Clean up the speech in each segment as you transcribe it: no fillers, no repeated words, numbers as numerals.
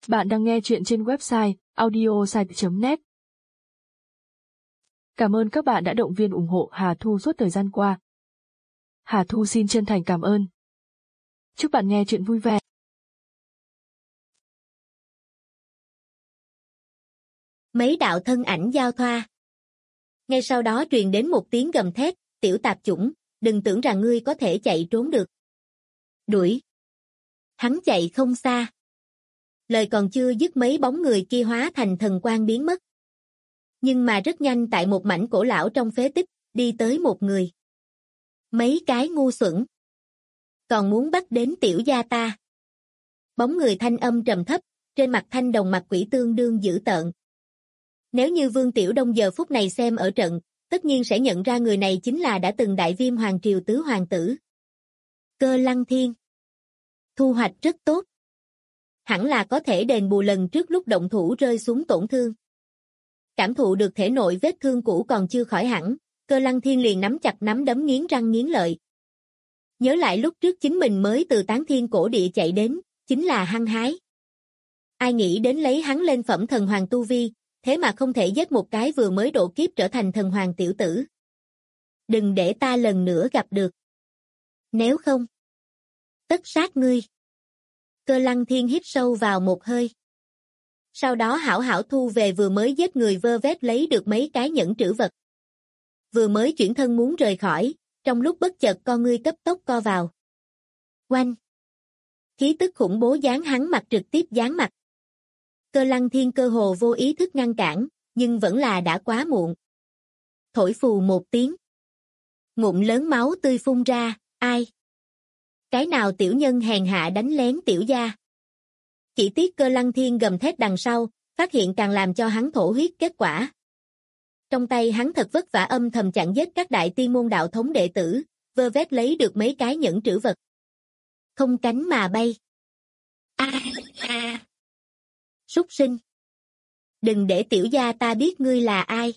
Bạn đang nghe chuyện trên website audiosite.net. Cảm ơn các bạn đã động viên ủng hộ Hà Thu suốt thời gian qua. Hà Thu xin chân thành cảm ơn. Chúc bạn nghe chuyện vui vẻ. Mấy đạo thân ảnh giao thoa. Ngay sau đó truyền đến một tiếng gầm thét, tiểu tạp chủng, đừng tưởng rằng ngươi có thể chạy trốn được. Đuổi. Hắn chạy không xa. Lời còn chưa dứt mấy bóng người kia hóa thành thần quang biến mất. Nhưng mà rất nhanh tại một mảnh cổ lão trong phế tích, đi tới một người. Mấy cái ngu xuẩn. Còn muốn bắt đến tiểu gia ta. Bóng người thanh âm trầm thấp, trên mặt thanh đồng mặt quỷ tương đương dữ tợn. Nếu như Vương Tiểu Đông giờ phút này xem ở trận, tất nhiên sẽ nhận ra người này chính là đã từng đại viêm hoàng triều tứ hoàng tử. Cơ Lăng Thiên. Thu hoạch rất tốt. Hẳn là có thể đền bù lần trước lúc động thủ rơi xuống tổn thương. Cảm thụ được thể nội vết thương cũ còn chưa khỏi hẳn, Cơ Lăng Thiên liền nắm chặt nắm đấm nghiến răng nghiến lợi. Nhớ lại lúc trước chính mình mới từ Tán Thiên cổ địa chạy đến, chính là hăng hái. Ai nghĩ đến lấy hắn lên phẩm thần hoàng tu vi, thế mà không thể giết một cái vừa mới độ kiếp trở thành thần hoàng tiểu tử. Đừng để ta lần nữa gặp được. Nếu không, tất sát ngươi. Cơ Lăng Thiên hít sâu vào một hơi. Sau đó hảo hảo thu về vừa mới giết người vơ vét lấy được mấy cái nhẫn trữ vật. Vừa mới chuyển thân muốn rời khỏi, trong lúc bất chợt con ngươi cấp tốc co vào. Oanh! Khí tức khủng bố giáng hắn mặt trực tiếp giáng mặt. Cơ Lăng Thiên cơ hồ vô ý thức ngăn cản, nhưng vẫn là đã quá muộn. Thổi phù một tiếng. Ngụm lớn máu tươi phun ra, ai? Cái nào tiểu nhân hèn hạ đánh lén tiểu gia? Chỉ tiếc Cơ Lăng Thiên gầm thét đằng sau, phát hiện càng làm cho hắn thổ huyết kết quả. Trong tay hắn thật vất vả âm thầm chặn giết các đại tiên môn đạo thống đệ tử, vơ vét lấy được mấy cái nhẫn trữ vật. Không cánh mà bay. Súc sinh. Đừng để tiểu gia ta biết ngươi là ai.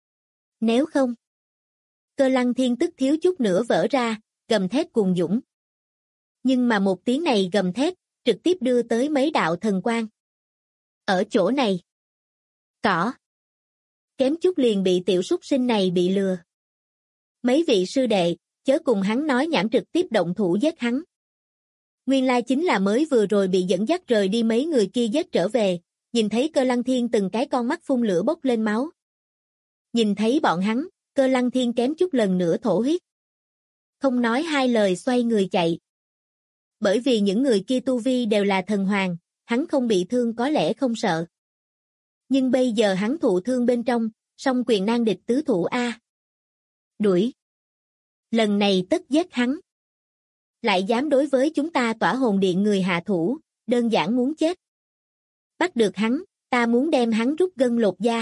Nếu không. Cơ Lăng Thiên tức thiếu chút nữa vỡ ra, gầm thét cuồng dũng. Nhưng mà một tiếng này gầm thét, trực tiếp đưa tới mấy đạo thần quang. Ở chỗ này. Cỏ. Kém chút liền bị tiểu súc sinh này bị lừa. Mấy vị sư đệ, chớ cùng hắn nói nhảm trực tiếp động thủ giết hắn. Nguyên lai chính là mới vừa rồi bị dẫn dắt rời đi mấy người kia giết trở về, nhìn thấy Cơ Lăng Thiên từng cái con mắt phun lửa bốc lên máu. Nhìn thấy bọn hắn, Cơ Lăng Thiên kém chút lần nữa thổ huyết. Không nói hai lời xoay người chạy. Bởi vì những người kia tu vi đều là thần hoàng, hắn không bị thương có lẽ không sợ. Nhưng bây giờ hắn thụ thương bên trong, song quyền nan địch tứ thủ A. Đuổi. Lần này tất giết hắn. Lại dám đối với chúng ta Tỏa Hồn Điện người hạ thủ, đơn giản muốn chết. Bắt được hắn, ta muốn đem hắn rút gân lột da.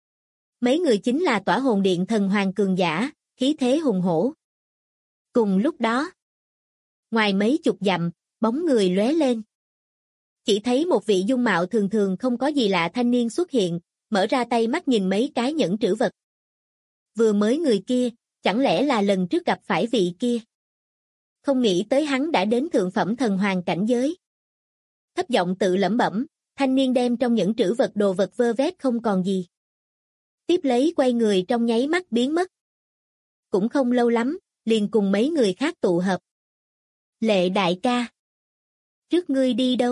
Mấy người chính là Tỏa Hồn Điện thần hoàng cường giả, khí thế hùng hổ. Cùng lúc đó, ngoài mấy chục dặm, bóng người lóe lên. Chỉ thấy một vị dung mạo thường thường không có gì lạ thanh niên xuất hiện, mở ra tay mắt nhìn mấy cái nhẫn trữ vật. Vừa mới người kia, chẳng lẽ là lần trước gặp phải vị kia? Không nghĩ tới hắn đã đến thượng phẩm thần hoàng cảnh giới. Thấp giọng tự lẩm bẩm, thanh niên đem trong nhẫn trữ vật đồ vật vơ vét không còn gì. Tiếp lấy quay người trong nháy mắt biến mất. Cũng không lâu lắm, liền cùng mấy người khác tụ hợp. Lệ đại ca. Trước ngươi đi đâu?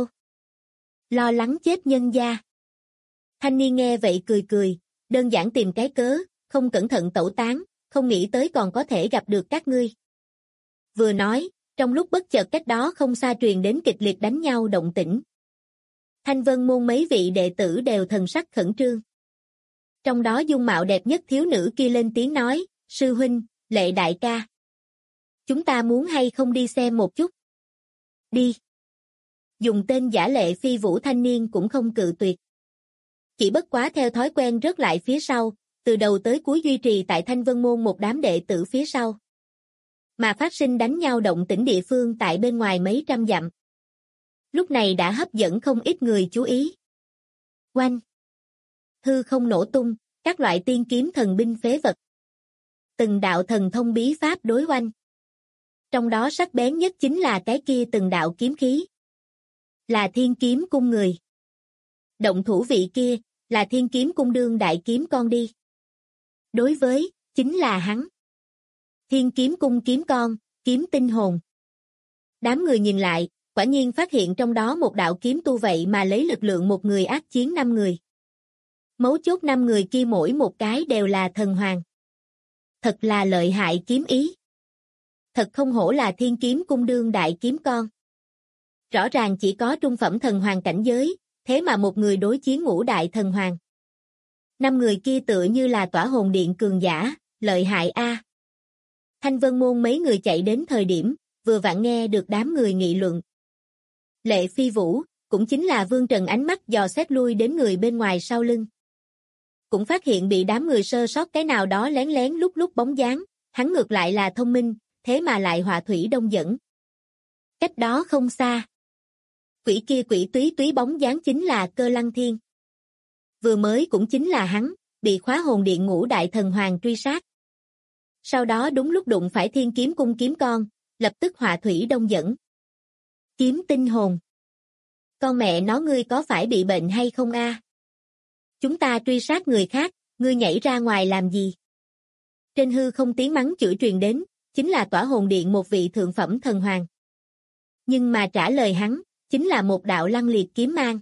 Lo lắng chết nhân gia. Thanh niên nghe vậy cười cười, đơn giản tìm cái cớ, không cẩn thận tẩu tán, không nghĩ tới còn có thể gặp được các ngươi. Vừa nói, trong lúc bất chợt cách đó không xa truyền đến kịch liệt đánh nhau động tĩnh. Thanh Vân môn mấy vị đệ tử đều thần sắc khẩn trương. Trong đó dung mạo đẹp nhất thiếu nữ kia lên tiếng nói, sư huynh, Lệ đại ca. Chúng ta muốn hay không đi xem một chút? Đi. Dùng tên giả Lệ Phi Vũ thanh niên cũng không cự tuyệt. Chỉ bất quá theo thói quen rớt lại phía sau, từ đầu tới cuối duy trì tại Thanh Vân môn một đám đệ tử phía sau. Mà phát sinh đánh nhau động tĩnh địa phương tại bên ngoài mấy trăm dặm. Lúc này đã hấp dẫn không ít người chú ý. Oanh! Hư không nổ tung, các loại tiên kiếm thần binh phế vật. Từng đạo thần thông bí pháp đối oanh. Trong đó sắc bén nhất chính là cái kia từng đạo kiếm khí. Là Thiên Kiếm cung người. Động thủ vị kia, là Thiên Kiếm Cung đương đại kiếm con đi. Đối với, chính là hắn. Thiên Kiếm Cung kiếm con, kiếm tinh hồn. Đám người nhìn lại, quả nhiên phát hiện trong đó một đạo kiếm tu vậy mà lấy lực lượng một người ác chiến 5 người. Mấu chốt 5 người kia mỗi một cái đều là thần hoàng. Thật là lợi hại kiếm ý. Thật không hổ là Thiên Kiếm Cung đương đại kiếm con. Rõ ràng chỉ có trung phẩm thần hoàng cảnh giới, thế mà một người đối chiến ngũ đại thần hoàng. 5 người kia tựa như là tỏa hồn điện cường giả, lợi hại a. Thanh Vân Môn mấy người chạy đến thời điểm, vừa vặn nghe được đám người nghị luận. Lệ Phi Vũ, cũng chính là Vương Trần ánh mắt dò xét lui đến người bên ngoài sau lưng. Cũng phát hiện bị đám người sơ sót cái nào đó lén lén lúc lúc bóng dáng, hắn ngược lại là thông minh, thế mà lại họa thủy đông dẫn. Cách đó không xa. Quỷ kia quỷ túy túy bóng dáng chính là Cơ Lăng Thiên. Vừa mới cũng chính là hắn, bị khóa hồn điện ngũ đại thần hoàng truy sát. Sau đó đúng lúc đụng phải Thiên Kiếm Cung kiếm con, lập tức họa thủy đông dẫn. Kiếm tinh hồn. Con mẹ nó ngươi có phải bị bệnh hay không a? Chúng ta truy sát người khác, ngươi nhảy ra ngoài làm gì? Trên hư không tiếng mắng chửi truyền đến, chính là tỏa hồn điện một vị thượng phẩm thần hoàng. Nhưng mà trả lời hắn, chính là một đạo lăng liệt kiếm mang.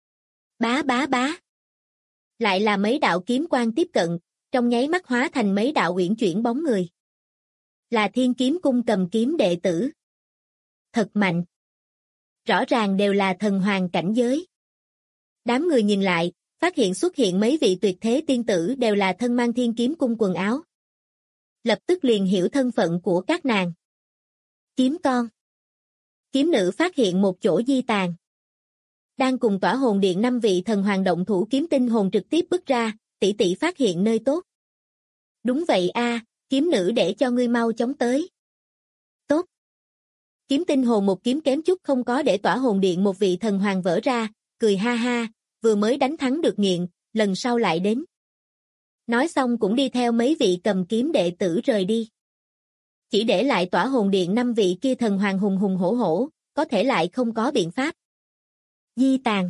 Bá bá bá. Lại là mấy đạo kiếm quang tiếp cận, trong nháy mắt hóa thành mấy đạo uyển chuyển bóng người. Là Thiên Kiếm Cung cầm kiếm đệ tử. Thật mạnh. Rõ ràng đều là thần hoàng cảnh giới. Đám người nhìn lại, phát hiện xuất hiện mấy vị tuyệt thế tiên tử đều là thân mang Thiên Kiếm Cung quần áo. Lập tức liền hiểu thân phận của các nàng. Kiếm con. Kiếm nữ phát hiện một chỗ di tàn. Đang cùng tỏa hồn điện 5 vị thần hoàng động thủ kiếm tinh hồn trực tiếp bước ra, tỷ tỷ phát hiện nơi tốt. Đúng vậy a, kiếm nữ để cho ngươi mau chóng tới. Tốt. Kiếm tinh hồn một kiếm kém chút không có để tỏa hồn điện một vị thần hoàng vỡ ra, cười ha ha, vừa mới đánh thắng được nghiện, lần sau lại đến. Nói xong cũng đi theo mấy vị cầm kiếm đệ tử rời đi. Chỉ để lại tỏa hồn điện 5 vị kia thần hoàng hùng hùng hổ hổ, có thể lại không có biện pháp. Di tàn.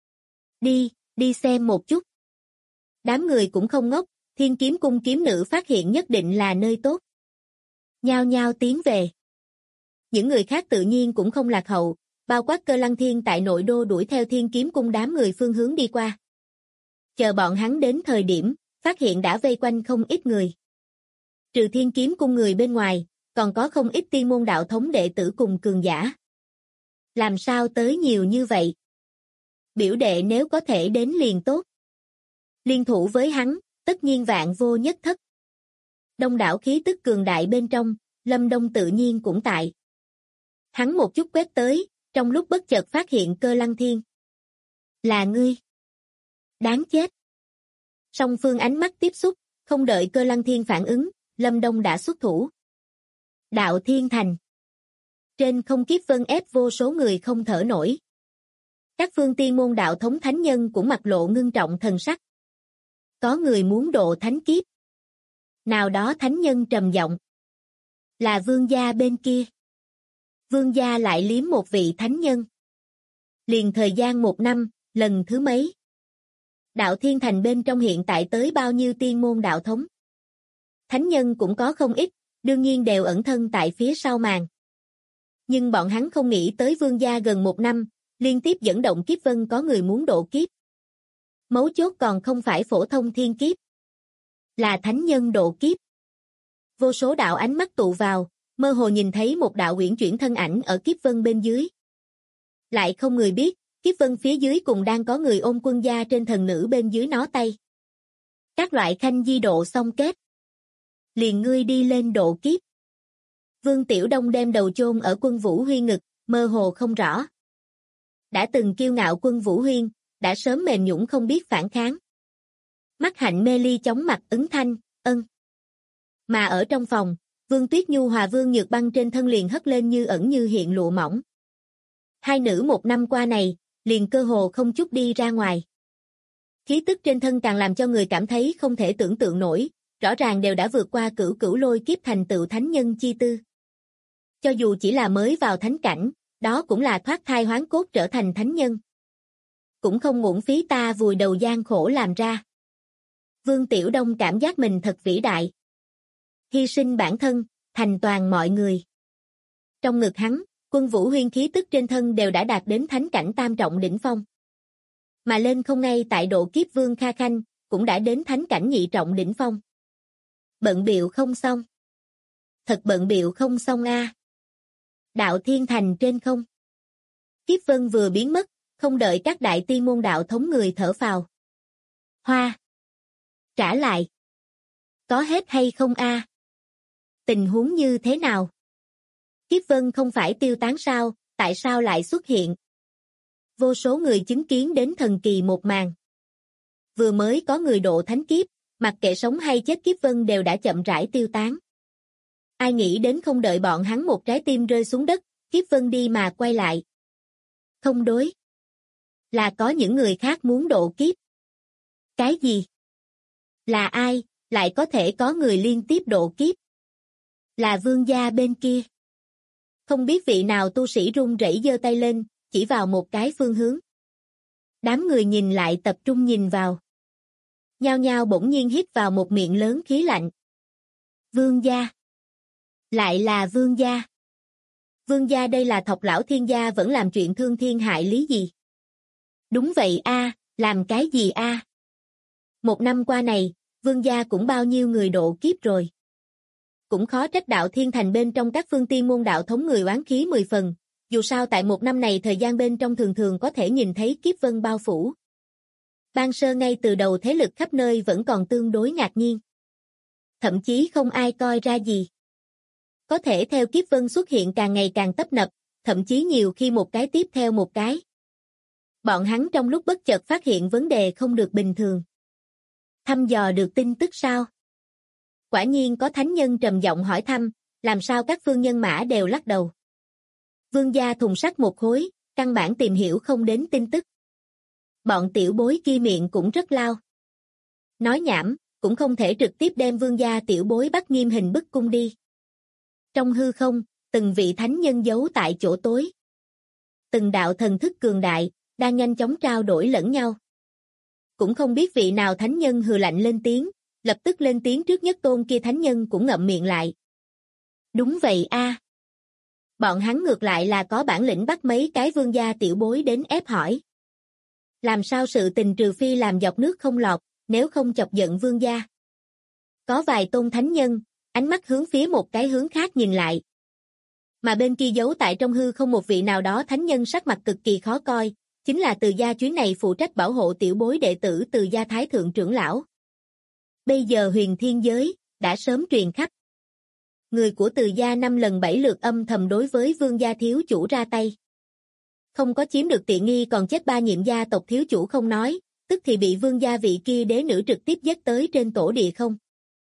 Đi xem một chút. Đám người cũng không ngốc, Thiên Kiếm Cung kiếm nữ phát hiện nhất định là nơi tốt. Nhao nhao tiến về. Những người khác tự nhiên cũng không lạc hậu, bao quát Cơ Lăng Thiên tại nội đô đuổi theo Thiên Kiếm Cung đám người phương hướng đi qua. Chờ bọn hắn đến thời điểm, phát hiện đã vây quanh không ít người. Trừ Thiên Kiếm Cung người bên ngoài, còn có không ít tiên môn đạo thống đệ tử cùng cường giả. Làm sao tới nhiều như vậy? Biểu đệ nếu có thể đến liền tốt. Liên thủ với hắn, tất nhiên vạn vô nhất thất. Đông đảo khí tức cường đại bên trong, Lâm Đông tự nhiên cũng tại. Hắn một chút quét tới, trong lúc bất chợt phát hiện Cơ Lăng Thiên. Là ngươi. Đáng chết. Song phương ánh mắt tiếp xúc, không đợi Cơ Lăng Thiên phản ứng, Lâm Đông đã xuất thủ. Đạo Thiên Thành. Trên không kiếp vân ép vô số người không thở nổi. Các phương tiên môn đạo thống thánh nhân cũng mặt lộ ngưng trọng thần sắc. Có người muốn độ thánh kiếp. Nào đó thánh nhân trầm giọng. Là vương gia bên kia. Vương gia lại liếm một vị thánh nhân. Liền thời gian 1 năm, lần thứ mấy. Đạo Thiên Thành bên trong hiện tại tới bao nhiêu tiên môn đạo thống. Thánh nhân cũng có không ít, đương nhiên đều ẩn thân tại phía sau màn. Nhưng bọn hắn không nghĩ tới vương gia gần 1 năm, liên tiếp dẫn động kiếp vân có người muốn độ kiếp. Mấu chốt còn không phải phổ thông thiên kiếp. Là thánh nhân độ kiếp. Vô số đạo ánh mắt tụ vào, mơ hồ nhìn thấy một đạo uyển chuyển thân ảnh ở kiếp vân bên dưới. Lại không người biết, kiếp vân phía dưới cùng đang có người ôm quân gia trên thần nữ bên dưới nó tay. Các loại khanh di độ xong kết. Liền ngươi đi lên độ kiếp. Vương Tiểu Đông đem đầu chôn ở Quân Vũ Huyên ngực, mơ hồ không rõ. Đã từng kiêu ngạo Quân Vũ Huyên, đã sớm mềm nhũn không biết phản kháng. Mắt hạnh mê ly chóng mặt ứng thanh, ân. Mà ở trong phòng, Vương Tuyết Nhu hòa Vương Nhược Băng trên thân liền hất lên như ẩn như hiện lụa mỏng. Hai nữ 1 năm qua này, liền cơ hồ không chút đi ra ngoài. Khí tức trên thân càng làm cho người cảm thấy không thể tưởng tượng nổi, rõ ràng đều đã vượt qua cửu cửu lôi kiếp thành tựu thánh nhân chi tư. Cho dù chỉ là mới vào thánh cảnh, đó cũng là thoát thai hoán cốt trở thành thánh nhân. cũng không uổng phí ta vùi đầu gian khổ làm ra. Vương Tiểu Đông cảm giác mình thật vĩ đại. Hy sinh bản thân, thành toàn mọi người. Trong ngực hắn, Quân Vũ Huyên khí tức trên thân đều đã đạt đến thánh cảnh tam trọng đỉnh phong. Mà lên không ngay tại độ kiếp Vương Kha Khanh, cũng đã đến thánh cảnh nhị trọng đỉnh phong. Bận bịu không xong. Thật bận bịu không xong a. Đạo Thiên Thành trên không. Kiếp vân vừa biến mất, không đợi các đại tiên môn đạo thống người thở phào. Hoa. Trả lại. Có hết hay không a? Tình huống như thế nào? Kiếp vân không phải tiêu tán sao, tại sao lại xuất hiện? Vô số người chứng kiến đến thần kỳ một màn. Vừa mới có người độ thánh kiếp, mặc kệ sống hay chết kiếp vân đều đã chậm rãi tiêu tán. Ai nghĩ đến không đợi bọn hắn một trái tim rơi xuống đất, kiếp vân đi mà quay lại. Không đối. Là có những người khác muốn độ kiếp. Cái gì? Là ai, lại có thể có người liên tiếp độ kiếp? Là Vương gia bên kia. Không biết vị nào tu sĩ run rẩy giơ tay lên, chỉ vào một cái phương hướng. Đám người nhìn lại tập trung nhìn vào. Nhao nhao bỗng nhiên hít vào một miệng lớn khí lạnh. Vương gia. Lại là Vương gia. Vương gia đây là Thộc lão Thiên gia vẫn làm chuyện thương thiên hại lý gì? Đúng vậy a, làm cái gì a? Một năm qua này, Vương gia cũng bao nhiêu người độ kiếp rồi. Cũng khó trách Đạo Thiên Thành bên trong các phương tiên môn đạo thống người oán khí 10 phần, dù sao tại một năm này thời gian bên trong thường thường có thể nhìn thấy kiếp vân bao phủ. Ban sơ ngay từ đầu thế lực khắp nơi vẫn còn tương đối ngạc nhiên. Thậm chí không ai coi ra gì. Có thể theo kiếp vân xuất hiện càng ngày càng tấp nập, thậm chí nhiều khi một cái tiếp theo một cái. Bọn hắn trong lúc bất chợt phát hiện vấn đề không được bình thường. Thăm dò được tin tức sao? Quả nhiên có thánh nhân trầm giọng hỏi thăm, làm sao các phương nhân mã đều lắc đầu. Vương gia thùng sắt một khối, căn bản tìm hiểu không đến tin tức. Bọn tiểu bối kia miệng cũng rất lao. Nói nhảm, cũng không thể trực tiếp đem vương gia tiểu bối bắt nghiêm hình bức cung đi. Trong hư không, từng vị thánh nhân giấu tại chỗ tối. Từng đạo thần thức cường đại, đang nhanh chóng trao đổi lẫn nhau. Cũng không biết vị nào thánh nhân hừ lạnh lên tiếng, lập tức lên tiếng trước nhất tôn kia thánh nhân cũng ngậm miệng lại. Đúng vậy a. Bọn hắn ngược lại là có bản lĩnh bắt mấy cái vương gia tiểu bối đến ép hỏi. Làm sao sự tình trừ phi làm dọc nước không lọt, nếu không chọc giận vương gia. Có vài tôn thánh nhân, ánh mắt hướng phía một cái hướng khác nhìn lại. Mà bên kia giấu tại trong hư không một vị nào đó thánh nhân sắc mặt cực kỳ khó coi, chính là Từ gia chuyến này phụ trách bảo hộ tiểu bối đệ tử Từ gia thái thượng trưởng lão. Bây giờ huyền thiên giới, đã sớm truyền khắp. Người của Từ gia 5 lần 7 lượt âm thầm đối với vương gia thiếu chủ ra tay. Không có chiếm được tiện nghi còn chết 3 nhiệm gia tộc thiếu chủ không nói, tức thì bị vương gia vị kia đế nữ trực tiếp dắt tới trên tổ địa không.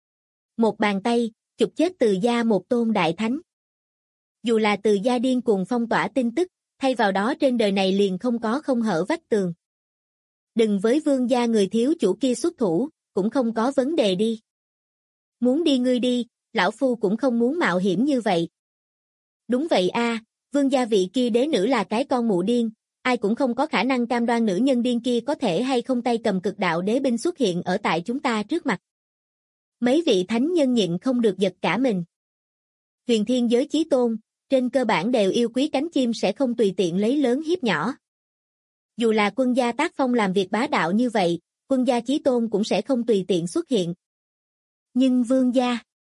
Một bàn tay, chụp chết Từ gia một tôn đại thánh. Dù là Từ gia điên cuồng phong tỏa tin tức, thay vào đó trên đời này liền không có không hở vách tường. Đừng với vương gia người thiếu chủ kia xuất thủ, cũng không có vấn đề đi. Muốn đi ngươi đi, lão phu cũng không muốn mạo hiểm như vậy. Đúng vậy a, vương gia vị kia đế nữ là cái con mụ điên, ai cũng không có khả năng cam đoan nữ nhân điên kia có thể hay không tay cầm cực đạo đế binh xuất hiện ở tại chúng ta trước mặt. Mấy vị thánh nhân nhịn không được giật cả mình. Huyền thiên giới chí tôn, trên cơ bản đều yêu quý cánh chim sẽ không tùy tiện lấy lớn hiếp nhỏ. Dù là quân gia tác phong làm việc bá đạo như vậy, quân gia chí tôn cũng sẽ không tùy tiện xuất hiện. Nhưng vương gia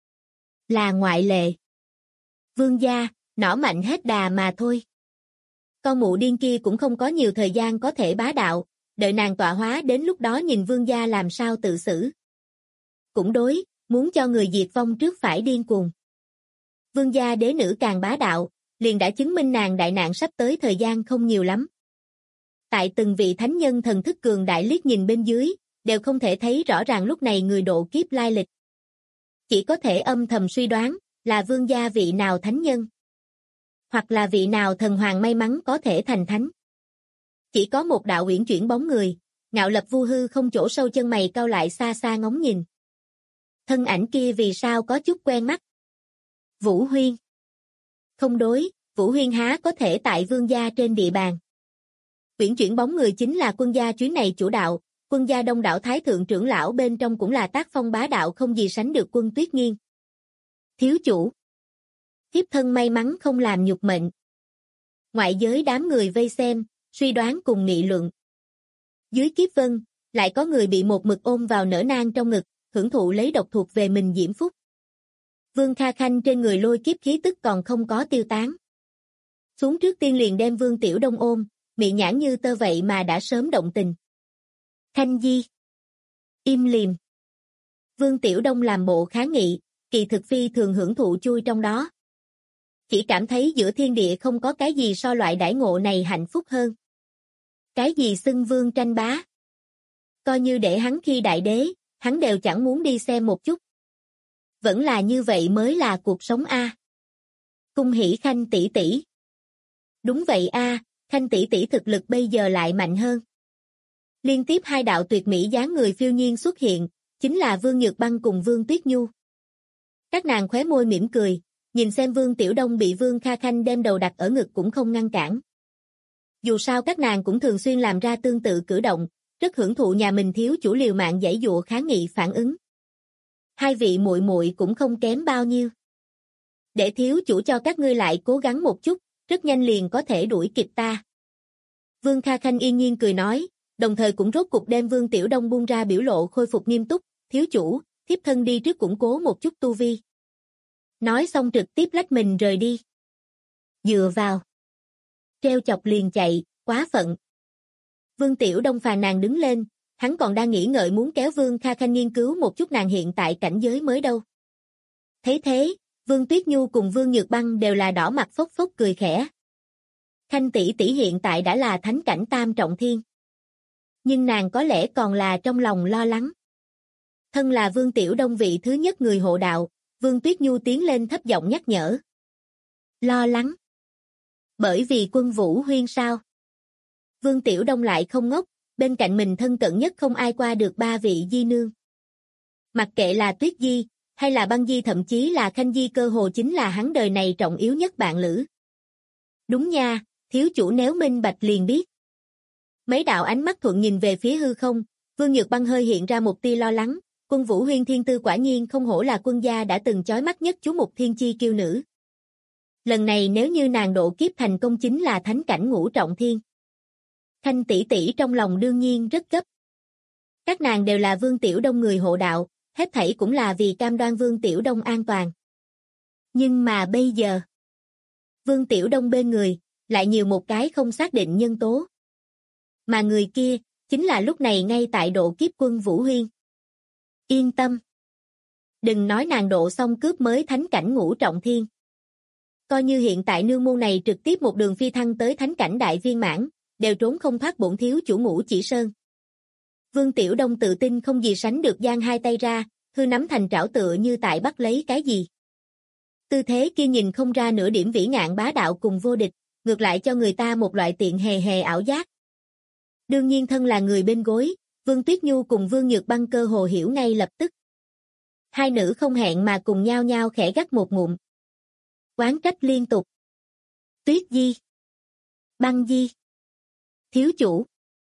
là ngoại lệ. Vương gia, nỏ mạnh hết đà mà thôi. Con mụ điên kia cũng không có nhiều thời gian có thể bá đạo, đợi nàng tọa hóa đến lúc đó nhìn vương gia làm sao tự xử. Cũng đối, muốn cho người diệt vong trước phải điên cuồng. Vương gia đế nữ càng bá đạo, liền đã chứng minh nàng đại nạn sắp tới thời gian không nhiều lắm. Tại từng vị thánh nhân thần thức cường đại liếc nhìn bên dưới, đều không thể thấy rõ ràng lúc này người độ kiếp lai lịch. Chỉ có thể âm thầm suy đoán, là vương gia vị nào thánh nhân. Hoặc là vị nào thần hoàng may mắn có thể thành thánh. Chỉ có một đạo uyển chuyển bóng người, ngạo lập vu hư không chỗ sâu chân mày cau lại xa xa ngóng nhìn. Thân ảnh kia vì sao có chút quen mắt. Vũ Huyên. Không đối, Vũ Huyên há có thể tại vương gia trên địa bàn. Uyển chuyển bóng người chính là quân gia chuyến này chủ đạo, quân gia đông đảo thái thượng trưởng lão bên trong cũng là tác phong bá đạo không gì sánh được Quân Tuyết Nghiên. Thiếu chủ. Thiếp thân may mắn không làm nhục mệnh. Ngoại giới đám người vây xem, suy đoán cùng nghị luận. Dưới kiếp vân, lại có người bị một mực ôm vào nở nang trong ngực, hưởng thụ lấy độc thuộc về mình diễm phúc. Vương Kha Khanh trên người lôi kiếp khí tức còn không có tiêu tán. Xuống trước tiên liền đem Vương Tiểu Đông ôm, mị nhãn như tơ vậy mà đã sớm động tình. Khanh Di. Im lìm. Vương Tiểu Đông làm bộ kháng nghị, kỳ thực phi thường hưởng thụ chui trong đó. Chỉ cảm thấy giữa thiên địa không có cái gì so loại đãi ngộ này hạnh phúc hơn. Cái gì xưng vương tranh bá. Coi như để hắn khi đại đế, hắn đều chẳng muốn đi xem một chút. Vẫn là như vậy mới là cuộc sống a. Cung hỉ Khanh tỷ tỷ. Đúng vậy a, Khanh tỷ tỷ thực lực bây giờ lại mạnh hơn. Liên tiếp hai đạo tuyệt mỹ dáng người phiêu nhiên xuất hiện, chính là Vương Nhược Băng cùng Vương Tuyết Nhu. Các nàng khóe môi mỉm cười, nhìn xem Vương Tiểu Đông bị Vương Kha Khanh đem đầu đặt ở ngực cũng không ngăn cản. Dù sao các nàng cũng thường xuyên làm ra tương tự cử động, rất hưởng thụ nhà mình thiếu chủ liều mạng giãy giụa kháng nghị phản ứng. Hai vị muội muội cũng không kém bao nhiêu. Để thiếu chủ cho các ngươi lại cố gắng một chút, rất nhanh liền có thể đuổi kịp ta. Vương Kha Khanh yên nhiên cười nói, đồng thời cũng rốt cục đem Vương Tiểu Đông buông ra biểu lộ khôi phục nghiêm túc, thiếu chủ, thiếp thân đi trước củng cố một chút tu vi. Nói xong trực tiếp lách mình rời đi. Dựa vào. Treo chọc liền chạy, quá phận. Vương Tiểu Đông phàn nàn đứng lên, hắn còn đang nghĩ ngợi muốn kéo Vương Kha Khanh nghiên cứu một chút nàng hiện tại cảnh giới mới đâu. Thấy thế, Vương Tuyết Nhu cùng Vương Nhược Băng đều là đỏ mặt phốc phốc cười khẽ. Khanh tỷ tỷ hiện tại đã là thánh cảnh tam trọng thiên. Nhưng nàng có lẽ còn là trong lòng lo lắng. Thân là Vương Tiểu Đông vị thứ nhất người hộ đạo, Vương Tuyết Nhu tiến lên thấp giọng nhắc nhở. Lo lắng. Bởi vì Quân Vũ Huyên sao? Vương Tiểu Đông lại không ngốc, bên cạnh mình thân cận nhất không ai qua được ba vị di nương. Mặc kệ là Tuyết Di, hay là Băng Di thậm chí là Khanh Di cơ hồ chính là hắn đời này trọng yếu nhất bạn lữ. Đúng nha, thiếu chủ nếu minh bạch liền biết. Mấy đạo ánh mắt thuận nhìn về phía hư không, Vương Nhược Băng hơi hiện ra một tia lo lắng, Quân Vũ Huyên thiên tư quả nhiên không hổ là quân gia đã từng chói mắt nhất chú mục thiên chi kiêu nữ. Lần này nếu như nàng độ kiếp thành công chính là thánh cảnh ngũ trọng thiên. Khanh tỷ tỷ trong lòng đương nhiên rất gấp. Các nàng đều là Vương Tiểu Đông người hộ đạo, hết thảy cũng là vì cam đoan Vương Tiểu Đông an toàn. Nhưng mà bây giờ, Vương Tiểu Đông bên người, lại nhiều một cái không xác định nhân tố. Mà người kia, chính là lúc này ngay tại độ kiếp Quân Vũ Huyên. Yên tâm. Đừng nói nàng độ xong cướp mới thánh cảnh ngũ trọng thiên. Coi như hiện tại nương môn này trực tiếp một đường phi thăng tới thánh cảnh đại viên mãn, đều trốn không thoát bổn thiếu chủ Ngũ Chỉ Sơn. Vương Tiểu Đông tự tin không gì sánh được giang hai tay ra, hư nắm thành trảo tựa như tại bắt lấy cái gì. Tư thế kia nhìn không ra nửa điểm vĩ ngạn bá đạo cùng vô địch, ngược lại cho người ta một loại tiện hề hề ảo giác. Đương nhiên thân là người bên gối, Vương Tuyết Nhu cùng Vương Nhược Băng cơ hồ hiểu ngay lập tức. Hai nữ không hẹn mà cùng nhau nhau khẽ gắt một ngụm. Oán trách liên tục. Tuyết Di. Băng Di. Thiếu chủ.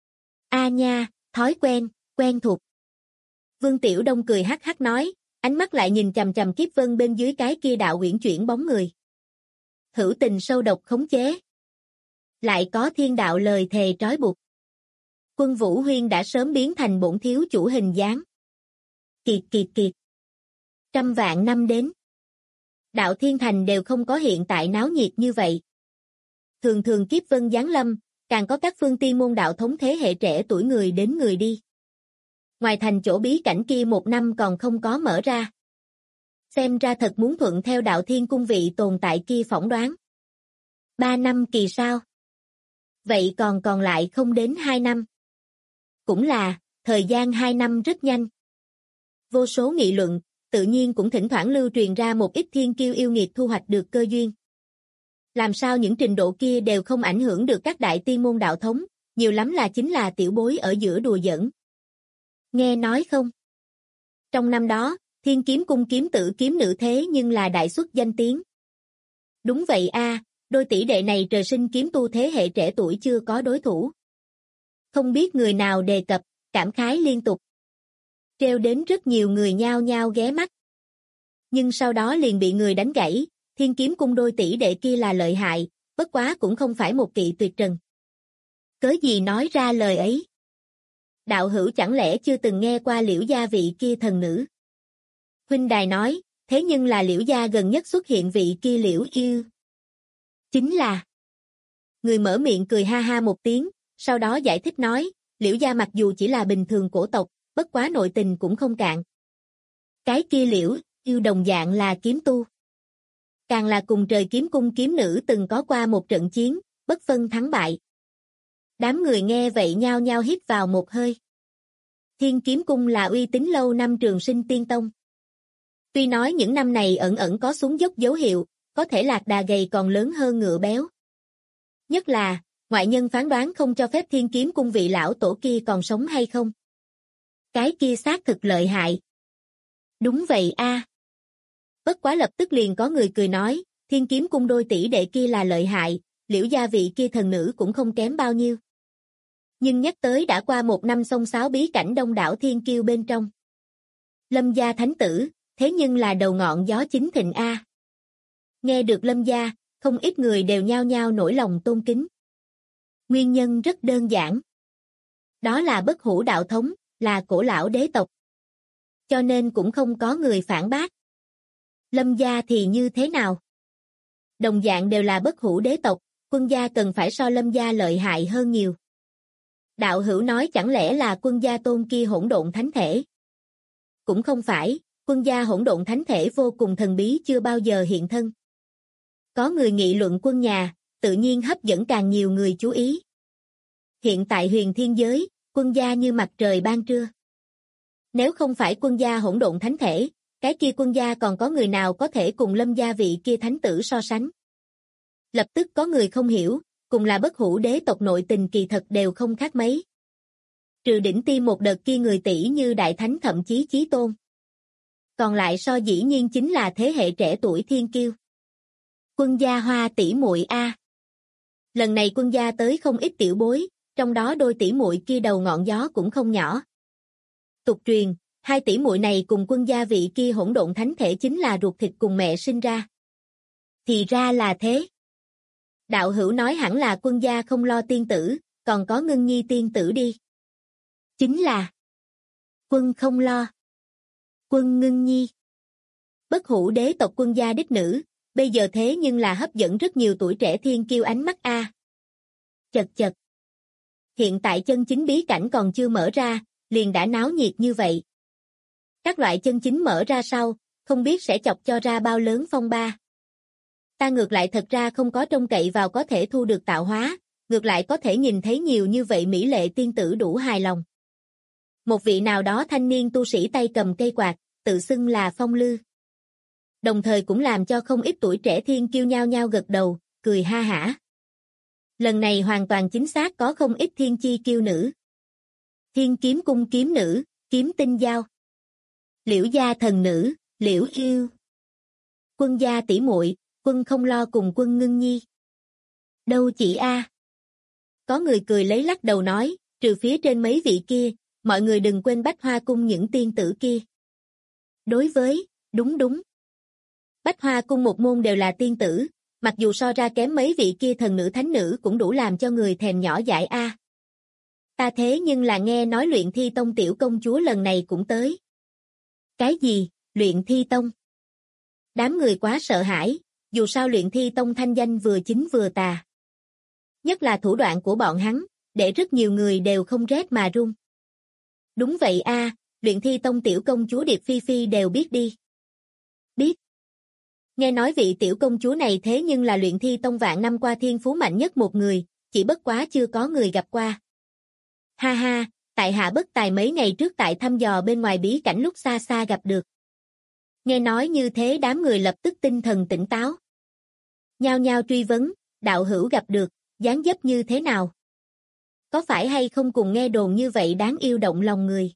A nha, thói quen, quen thuộc. Vương Tiểu Đông cười hắc hắc nói, ánh mắt lại nhìn chằm chằm kiếp vân bên dưới cái kia đạo uyển chuyển bóng người. Hữu tình sâu độc khống chế. Lại có thiên đạo lời thề trói buộc. Quân Vũ Huyên đã sớm biến thành bổn thiếu chủ hình dáng. Kiệt kiệt kiệt. Trăm vạn năm đến. Đạo Thiên Thành đều không có hiện tại náo nhiệt như vậy. Thường thường kiếp vân giáng lâm, càng có các phương tiên môn đạo thống thế hệ trẻ tuổi người đến người đi. Ngoài thành chỗ bí cảnh kia một năm còn không có mở ra. Xem ra thật muốn thuận theo đạo thiên cung vị tồn tại kia phỏng đoán. 3 năm kỳ sao? Vậy còn lại không đến 2 năm. Cũng là, thời gian 2 năm rất nhanh. Vô số nghị luận, tự nhiên cũng thỉnh thoảng lưu truyền ra một ít thiên kiêu yêu nghiệt thu hoạch được cơ duyên. Làm sao những trình độ kia đều không ảnh hưởng được các đại tiên môn đạo thống, nhiều lắm là chính là tiểu bối ở giữa đùa giỡn. Nghe nói không? Trong năm đó, Thiên Kiếm Cung kiếm tử kiếm nữ thế nhưng là đại xuất danh tiếng. Đúng vậy a, đôi tỷ đệ này trời sinh kiếm tu thế hệ trẻ tuổi chưa có đối thủ. Không biết người nào đề cập, cảm khái liên tục. Treo đến rất nhiều người nhao nhao ghé mắt. Nhưng sau đó liền bị người đánh gãy, Thiên Kiếm Cung đôi tỷ đệ kia là lợi hại, bất quá cũng không phải một kỵ tuyệt trần. Cớ gì nói ra lời ấy? Đạo hữu chẳng lẽ chưa từng nghe qua Liễu gia vị kia thần nữ? Huynh đài nói, thế nhưng là Liễu gia gần nhất xuất hiện vị kia Liễu yêu. Chính là. Người mở miệng cười ha ha một tiếng, sau đó giải thích nói, Liễu gia mặc dù chỉ là bình thường cổ tộc, bất quá nội tình cũng không cạn. Cái kia Liễu yêu đồng dạng là kiếm tu. Càng là cùng Trời Kiếm Cung kiếm nữ từng có qua một trận chiến, bất phân thắng bại. Đám người nghe vậy nhao nhao hít vào một hơi. Thiên Kiếm Cung là uy tín lâu năm trường sinh tiên tông. Tuy nói những năm này ẩn ẩn có xuống dốc dấu hiệu, có thể lạc đà gầy còn lớn hơn ngựa béo. Nhất là, ngoại nhân phán đoán không cho phép Thiên Kiếm Cung vị lão tổ kia còn sống hay không. Cái kia xác thực lợi hại. Đúng vậy a. Bất quá lập tức liền có người cười nói, Thiên Kiếm Cung đôi tỷ đệ kia là lợi hại, Liễu gia vị kia thần nữ cũng không kém bao nhiêu. Nhưng nhắc tới đã qua một năm xông xáo bí cảnh đông đảo thiên kiêu bên trong. Lâm gia thánh tử, thế nhưng là đầu ngọn gió chính thịnh a. Nghe được Lâm gia, không ít người đều nhao nhao nổi lòng tôn kính. Nguyên nhân rất đơn giản. Đó là bất hủ đạo thống, là cổ lão đế tộc. Cho nên cũng không có người phản bác. Lâm gia thì như thế nào? Đồng dạng đều là bất hủ đế tộc, Quân gia cần phải so Lâm gia lợi hại hơn nhiều. Đạo hữu nói chẳng lẽ là Quân gia tôn kia hỗn độn thánh thể? Cũng không phải, Quân gia hỗn độn thánh thể vô cùng thần bí chưa bao giờ hiện thân. Có người nghị luận Quân nhà, tự nhiên hấp dẫn càng nhiều người chú ý. Hiện tại huyền thiên giới, Quân gia như mặt trời ban trưa. Nếu không phải Quân gia hỗn độn thánh thể, cái kia Quân gia còn có người nào có thể cùng Lâm gia vị kia thánh tử so sánh? Lập tức có người không hiểu, cùng là bất hủ đế tộc nội tình kỳ thật đều không khác mấy. Trừ đỉnh ti một đợt kia người tỷ như đại thánh thậm chí chí tôn. Còn lại so dĩ nhiên chính là thế hệ trẻ tuổi thiên kiêu. Quân gia hoa tỷ muội a. Lần này Quân gia tới không ít tiểu bối, trong đó đôi tỷ muội kia đầu ngọn gió cũng không nhỏ. Tục truyền, hai tỷ muội này cùng Quân gia vị kia hỗn độn thánh thể chính là ruột thịt cùng mẹ sinh ra. Thì ra là thế. Đạo hữu nói hẳn là Quân gia không lo tiên tử, còn có Ngân Nhi tiên tử đi. Chính là Quân không lo. Quân Ngân Nhi. Bất hủ đế tộc Quân gia đích nữ, bây giờ thế nhưng là hấp dẫn rất nhiều tuổi trẻ thiên kiêu ánh mắt a. Chật chật. Hiện tại chân chính bí cảnh còn chưa mở ra, liền đã náo nhiệt như vậy. Các loại chân chính mở ra sau, không biết sẽ chọc cho ra bao lớn phong ba. Ta ngược lại thật ra không có trông cậy vào có thể thu được tạo hóa, ngược lại có thể nhìn thấy nhiều như vậy mỹ lệ tiên tử đủ hài lòng. Một vị nào đó thanh niên tu sĩ tay cầm cây quạt, tự xưng là Phong Lư. Đồng thời cũng làm cho không ít tuổi trẻ thiên kiêu nhao nhao gật đầu, cười ha hả. Lần này hoàn toàn chính xác có không ít thiên chi kiêu nữ. Thiên Kiếm Cung kiếm nữ, Kiếm Tinh Giao. Liễu gia thần nữ, Liễu yêu. Quân gia tỷ muội, Quân không lo cùng Quân Ngân Nhi. Đâu chị a? Có người cười lấy lắc đầu nói, trừ phía trên mấy vị kia, mọi người đừng quên Bách Hoa Cung những tiên tử kia. Đối với, đúng. Bách Hoa Cung một môn đều là tiên tử, mặc dù so ra kém mấy vị kia thần nữ thánh nữ cũng đủ làm cho người thèm nhỏ dãi a. Ta thế nhưng là nghe nói Luyện Thi Tông tiểu công chúa lần này cũng tới. Cái gì, Luyện Thi Tông? Đám người quá sợ hãi, dù sao Luyện Thi Tông thanh danh vừa chính vừa tà. Nhất là thủ đoạn của bọn hắn, để rất nhiều người đều không rét mà run. Đúng vậy a, Luyện Thi Tông tiểu công chúa Điệp Phi Phi đều biết đi. Biết. Nghe nói vị tiểu công chúa này thế nhưng là Luyện Thi Tông vạn năm qua thiên phú mạnh nhất một người, chỉ bất quá chưa có người gặp qua. Ha ha, tại hạ bất tài mấy ngày trước tại thăm dò bên ngoài bí cảnh lúc xa xa gặp được. Nghe nói như thế đám người lập tức tinh thần tỉnh táo. Nhao nhao truy vấn, đạo hữu gặp được, dáng dấp như thế nào? Có phải hay không cùng nghe đồn như vậy đáng yêu động lòng người?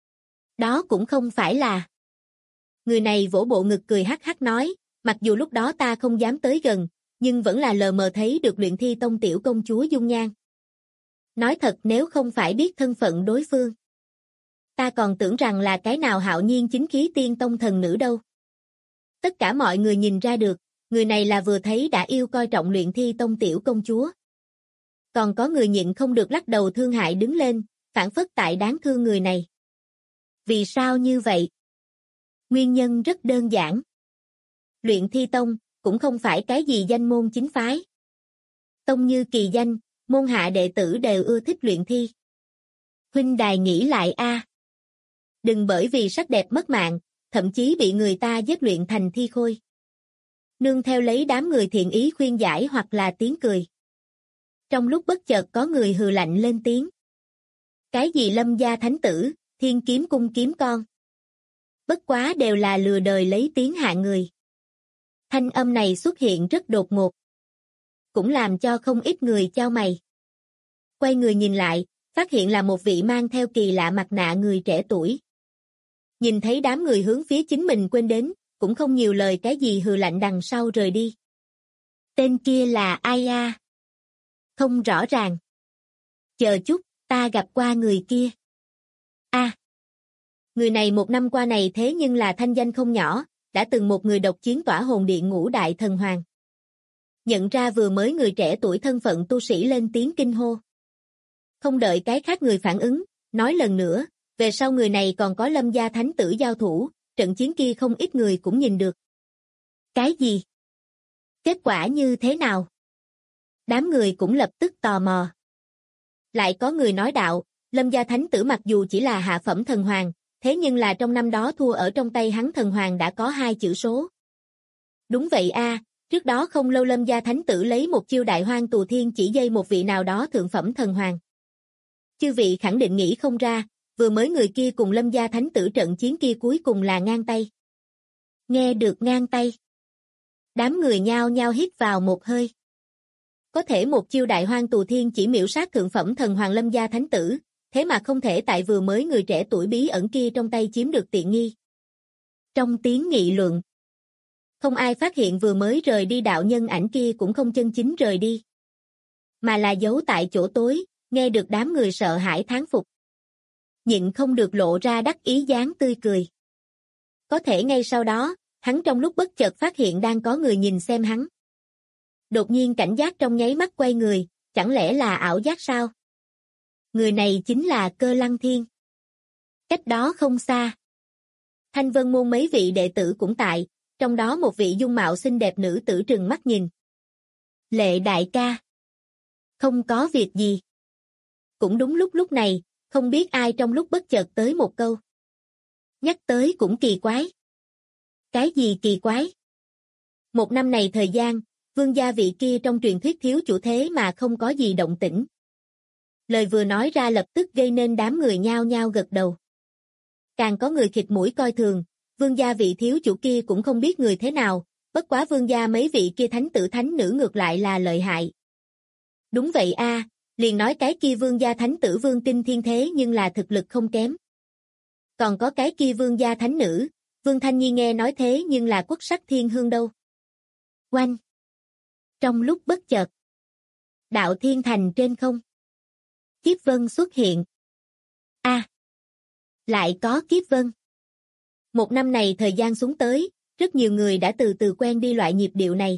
Đó cũng không phải là. Người này vỗ bộ ngực cười hắc hắc nói, mặc dù lúc đó ta không dám tới gần, nhưng vẫn là lờ mờ thấy được Luyện Thi Tông tiểu công chúa dung nhan. Nói thật nếu không phải biết thân phận đối phương. Ta còn tưởng rằng là cái nào hạo nhiên chính khí tiên tông thần nữ đâu. Tất cả mọi người nhìn ra được, người này là vừa thấy đã yêu coi trọng Luyện Thi tông tiểu công chúa. Còn có người nhịn không được lắc đầu thương hại đứng lên, phản phất tại đáng thương người này. Vì sao như vậy? Nguyên nhân rất đơn giản. Luyện Thi tông cũng không phải cái gì danh môn chính phái. Tông như kỳ danh, môn hạ đệ tử đều ưa thích luyện thi. Huynh đài nghĩ lại a. Đừng bởi vì sắc đẹp mất mạng, thậm chí bị người ta giết luyện thành thi khôi. Nương theo lấy đám người thiện ý khuyên giải hoặc là tiếng cười. Trong lúc bất chợt có người hừ lạnh lên tiếng. Cái gì Lâm gia thánh tử, Thiên Kiếm cung kiếm con. Bất quá đều là lừa đời lấy tiếng hạ người. Thanh âm này xuất hiện rất đột ngột. Cũng làm cho không ít người chau mày. Quay người nhìn lại, phát hiện là một vị mang theo kỳ lạ mặt nạ người trẻ tuổi. Nhìn thấy đám người hướng phía chính mình quên đến, cũng không nhiều lời cái gì hừ lạnh đằng sau rời đi. Tên kia là ai a? Không rõ ràng. Chờ chút, ta gặp qua người kia. A. Người này một năm qua này thế nhưng là thanh danh không nhỏ, đã từng một người độc chiến tỏa hồn điện ngũ đại thần hoàng. Nhận ra vừa mới người trẻ tuổi thân phận tu sĩ lên tiếng kinh hô. Không đợi cái khác người phản ứng, nói lần nữa, về sau người này còn có Lâm gia thánh tử giao thủ, trận chiến kia không ít người cũng nhìn được. Cái gì? Kết quả như thế nào? Đám người cũng lập tức tò mò. Lại có người nói đạo, Lâm gia thánh tử mặc dù chỉ là hạ phẩm thần hoàng, thế nhưng là trong năm đó thua ở trong tay hắn thần hoàng đã có 2 chữ số. Đúng vậy a, trước đó không lâu Lâm gia thánh tử lấy một chiêu đại hoang tù thiên chỉ dây một vị nào đó thượng phẩm thần hoàng. Chư vị khẳng định nghĩ không ra, vừa mới người kia cùng Lâm gia thánh tử trận chiến kia cuối cùng là ngang tay. Nghe được ngang tay. Đám người nhao nhao hít vào một hơi. Có thể một chiêu đại hoang tù thiên chỉ miểu sát thượng phẩm thần hoàng Lâm gia thánh tử, thế mà không thể tại vừa mới người trẻ tuổi bí ẩn kia trong tay chiếm được tiện nghi. Trong tiếng nghị luận, không ai phát hiện vừa mới rời đi đạo nhân ảnh kia cũng không chân chính rời đi, mà là giấu tại chỗ tối, nghe được đám người sợ hãi thán phục. Nhịn không được lộ ra đắc ý dáng tươi cười. Có thể ngay sau đó, hắn trong lúc bất chợt phát hiện đang có người nhìn xem hắn. Đột nhiên cảnh giác trong nháy mắt quay người, chẳng lẽ là ảo giác sao? Người này chính là Cơ Lăng Thiên. Cách đó không xa. Thanh Vân môn mấy vị đệ tử cũng tại, trong đó một vị dung mạo xinh đẹp nữ tử trừng mắt nhìn. Lệ đại ca. Không có việc gì. Cũng đúng lúc này, không biết ai trong lúc bất chợt tới một câu. Nhắc tới cũng kỳ quái. Cái gì kỳ quái? Một năm này thời gian, vương gia vị kia trong truyền thuyết thiếu chủ thế mà không có gì động tĩnh. Lời vừa nói ra lập tức gây nên đám người nhao nhao gật đầu. Càng có người khịt mũi coi thường, vương gia vị thiếu chủ kia cũng không biết người thế nào, bất quá vương gia mấy vị kia thánh tử thánh nữ ngược lại là lợi hại. Đúng vậy a, liền nói cái kia vương gia thánh tử vương tinh thiên thế nhưng là thực lực không kém. Còn có cái kia vương gia thánh nữ, vương Thanh Nhi nghe nói thế nhưng là quốc sắc thiên hương đâu. Oanh! Trong lúc bất chợt, đạo thiên thành trên không. Kiếp vân xuất hiện. A, lại có kiếp vân. Một năm này thời gian xuống tới, rất nhiều người đã từ từ quen đi loại nhịp điệu này.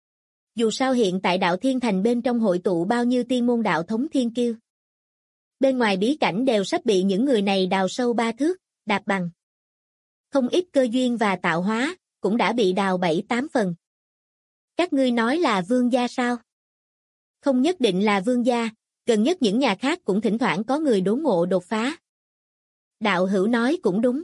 Dù sao hiện tại đạo thiên thành bên trong hội tụ bao nhiêu tiên môn đạo thống thiên kiêu. Bên ngoài bí cảnh đều sắp bị những người này đào sâu 3 thước, đạp bằng. Không ít cơ duyên và tạo hóa, cũng đã bị đào 7-8 phần. Các ngươi nói là vương gia sao? Không nhất định là vương gia, gần nhất những nhà khác cũng thỉnh thoảng có người đốn ngộ đột phá. Đạo hữu nói cũng đúng.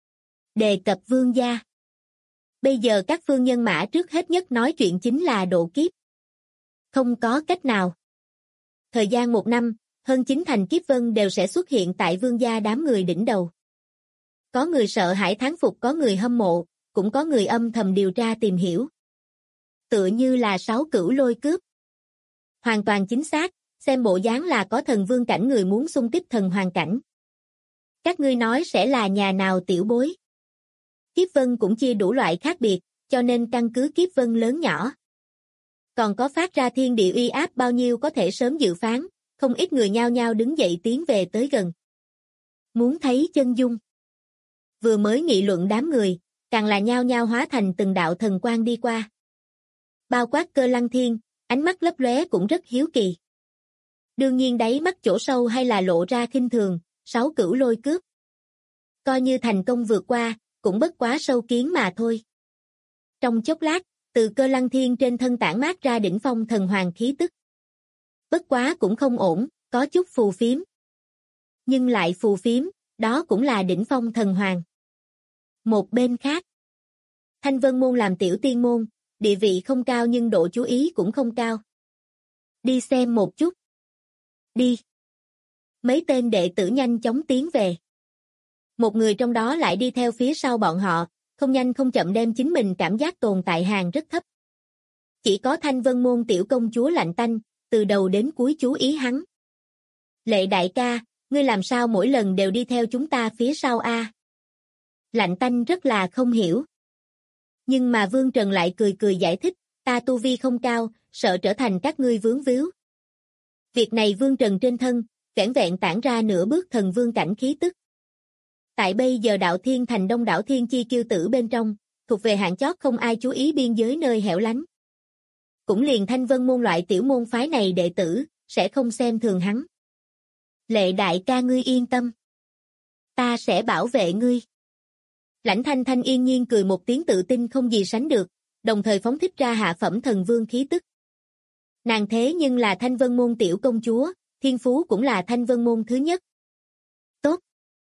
Đề cập vương gia. Bây giờ các phương nhân mã trước hết nhất nói chuyện chính là độ kiếp. Không có cách nào. Thời gian 1 năm, hơn 9 thành kiếp vân đều sẽ xuất hiện tại vương gia đám người đỉnh đầu. Có người sợ hãi thán phục, có người hâm mộ, cũng có người âm thầm điều tra tìm hiểu. Tựa như là 6 cửu lôi cướp. Hoàn toàn chính xác, xem bộ dáng là có thần vương cảnh người muốn xung kích thần hoàng cảnh. Các ngươi nói sẽ là nhà nào tiểu bối? Kiếp vân cũng chia đủ loại khác biệt, cho nên căn cứ kiếp vân lớn nhỏ. Còn có phát ra thiên địa uy áp bao nhiêu có thể sớm dự phán, không ít người nhao nhao đứng dậy tiến về tới gần. Muốn thấy chân dung. Vừa mới nghị luận đám người, càng là nhao nhao hóa thành từng đạo thần quang đi qua. Bao quát Cơ Lăng Thiên, ánh mắt lấp lóe cũng rất hiếu kỳ. Đương nhiên đáy mắt chỗ sâu hay là lộ ra khinh thường, 6 cửu lôi cướp. Coi như thành công vượt qua, cũng bất quá sâu kiến mà thôi. Trong chốc lát, từ Cơ Lăng Thiên trên thân tản mát ra đỉnh phong thần hoàng khí tức. Bất quá cũng không ổn, có chút phù phiếm. Nhưng lại phù phiếm, đó cũng là đỉnh phong thần hoàng. Một bên khác, Thanh Vân Môn làm tiểu tiên môn, địa vị không cao nhưng độ chú ý cũng không cao. Đi xem một chút. Đi. Mấy tên đệ tử nhanh chóng tiến về. Một người trong đó lại đi theo phía sau bọn họ, không nhanh không chậm đem chính mình cảm giác tồn tại hàng rất thấp. Chỉ có Thanh Vân Môn tiểu công chúa lạnh tanh, từ đầu đến cuối chú ý hắn. Lệ đại ca, ngươi làm sao mỗi lần đều đi theo chúng ta phía sau a? Lạnh tanh rất là không hiểu. Nhưng mà Vương Trần lại cười cười giải thích, ta tu vi không cao, sợ trở thành các ngươi vướng víu. Việc này Vương Trần trên thân, vẻn vẹn tản ra nửa bước thần vương cảnh khí tức. Tại bây giờ đạo thiên thành đông đảo thiên chi kiêu tử bên trong, thuộc về hạng chót không ai chú ý biên giới nơi hẻo lánh. Cũng liền Thanh Vân Môn loại tiểu môn phái này đệ tử, sẽ không xem thường hắn. Lệ đại ca ngươi yên tâm. Ta sẽ bảo vệ ngươi. Lãnh Thanh Thanh yên nhiên cười một tiếng tự tin không gì sánh được, đồng thời phóng thích ra hạ phẩm thần vương khí tức. Nàng thế nhưng là Thanh Vân Môn tiểu công chúa, thiên phú cũng là Thanh Vân Môn thứ nhất. Tốt.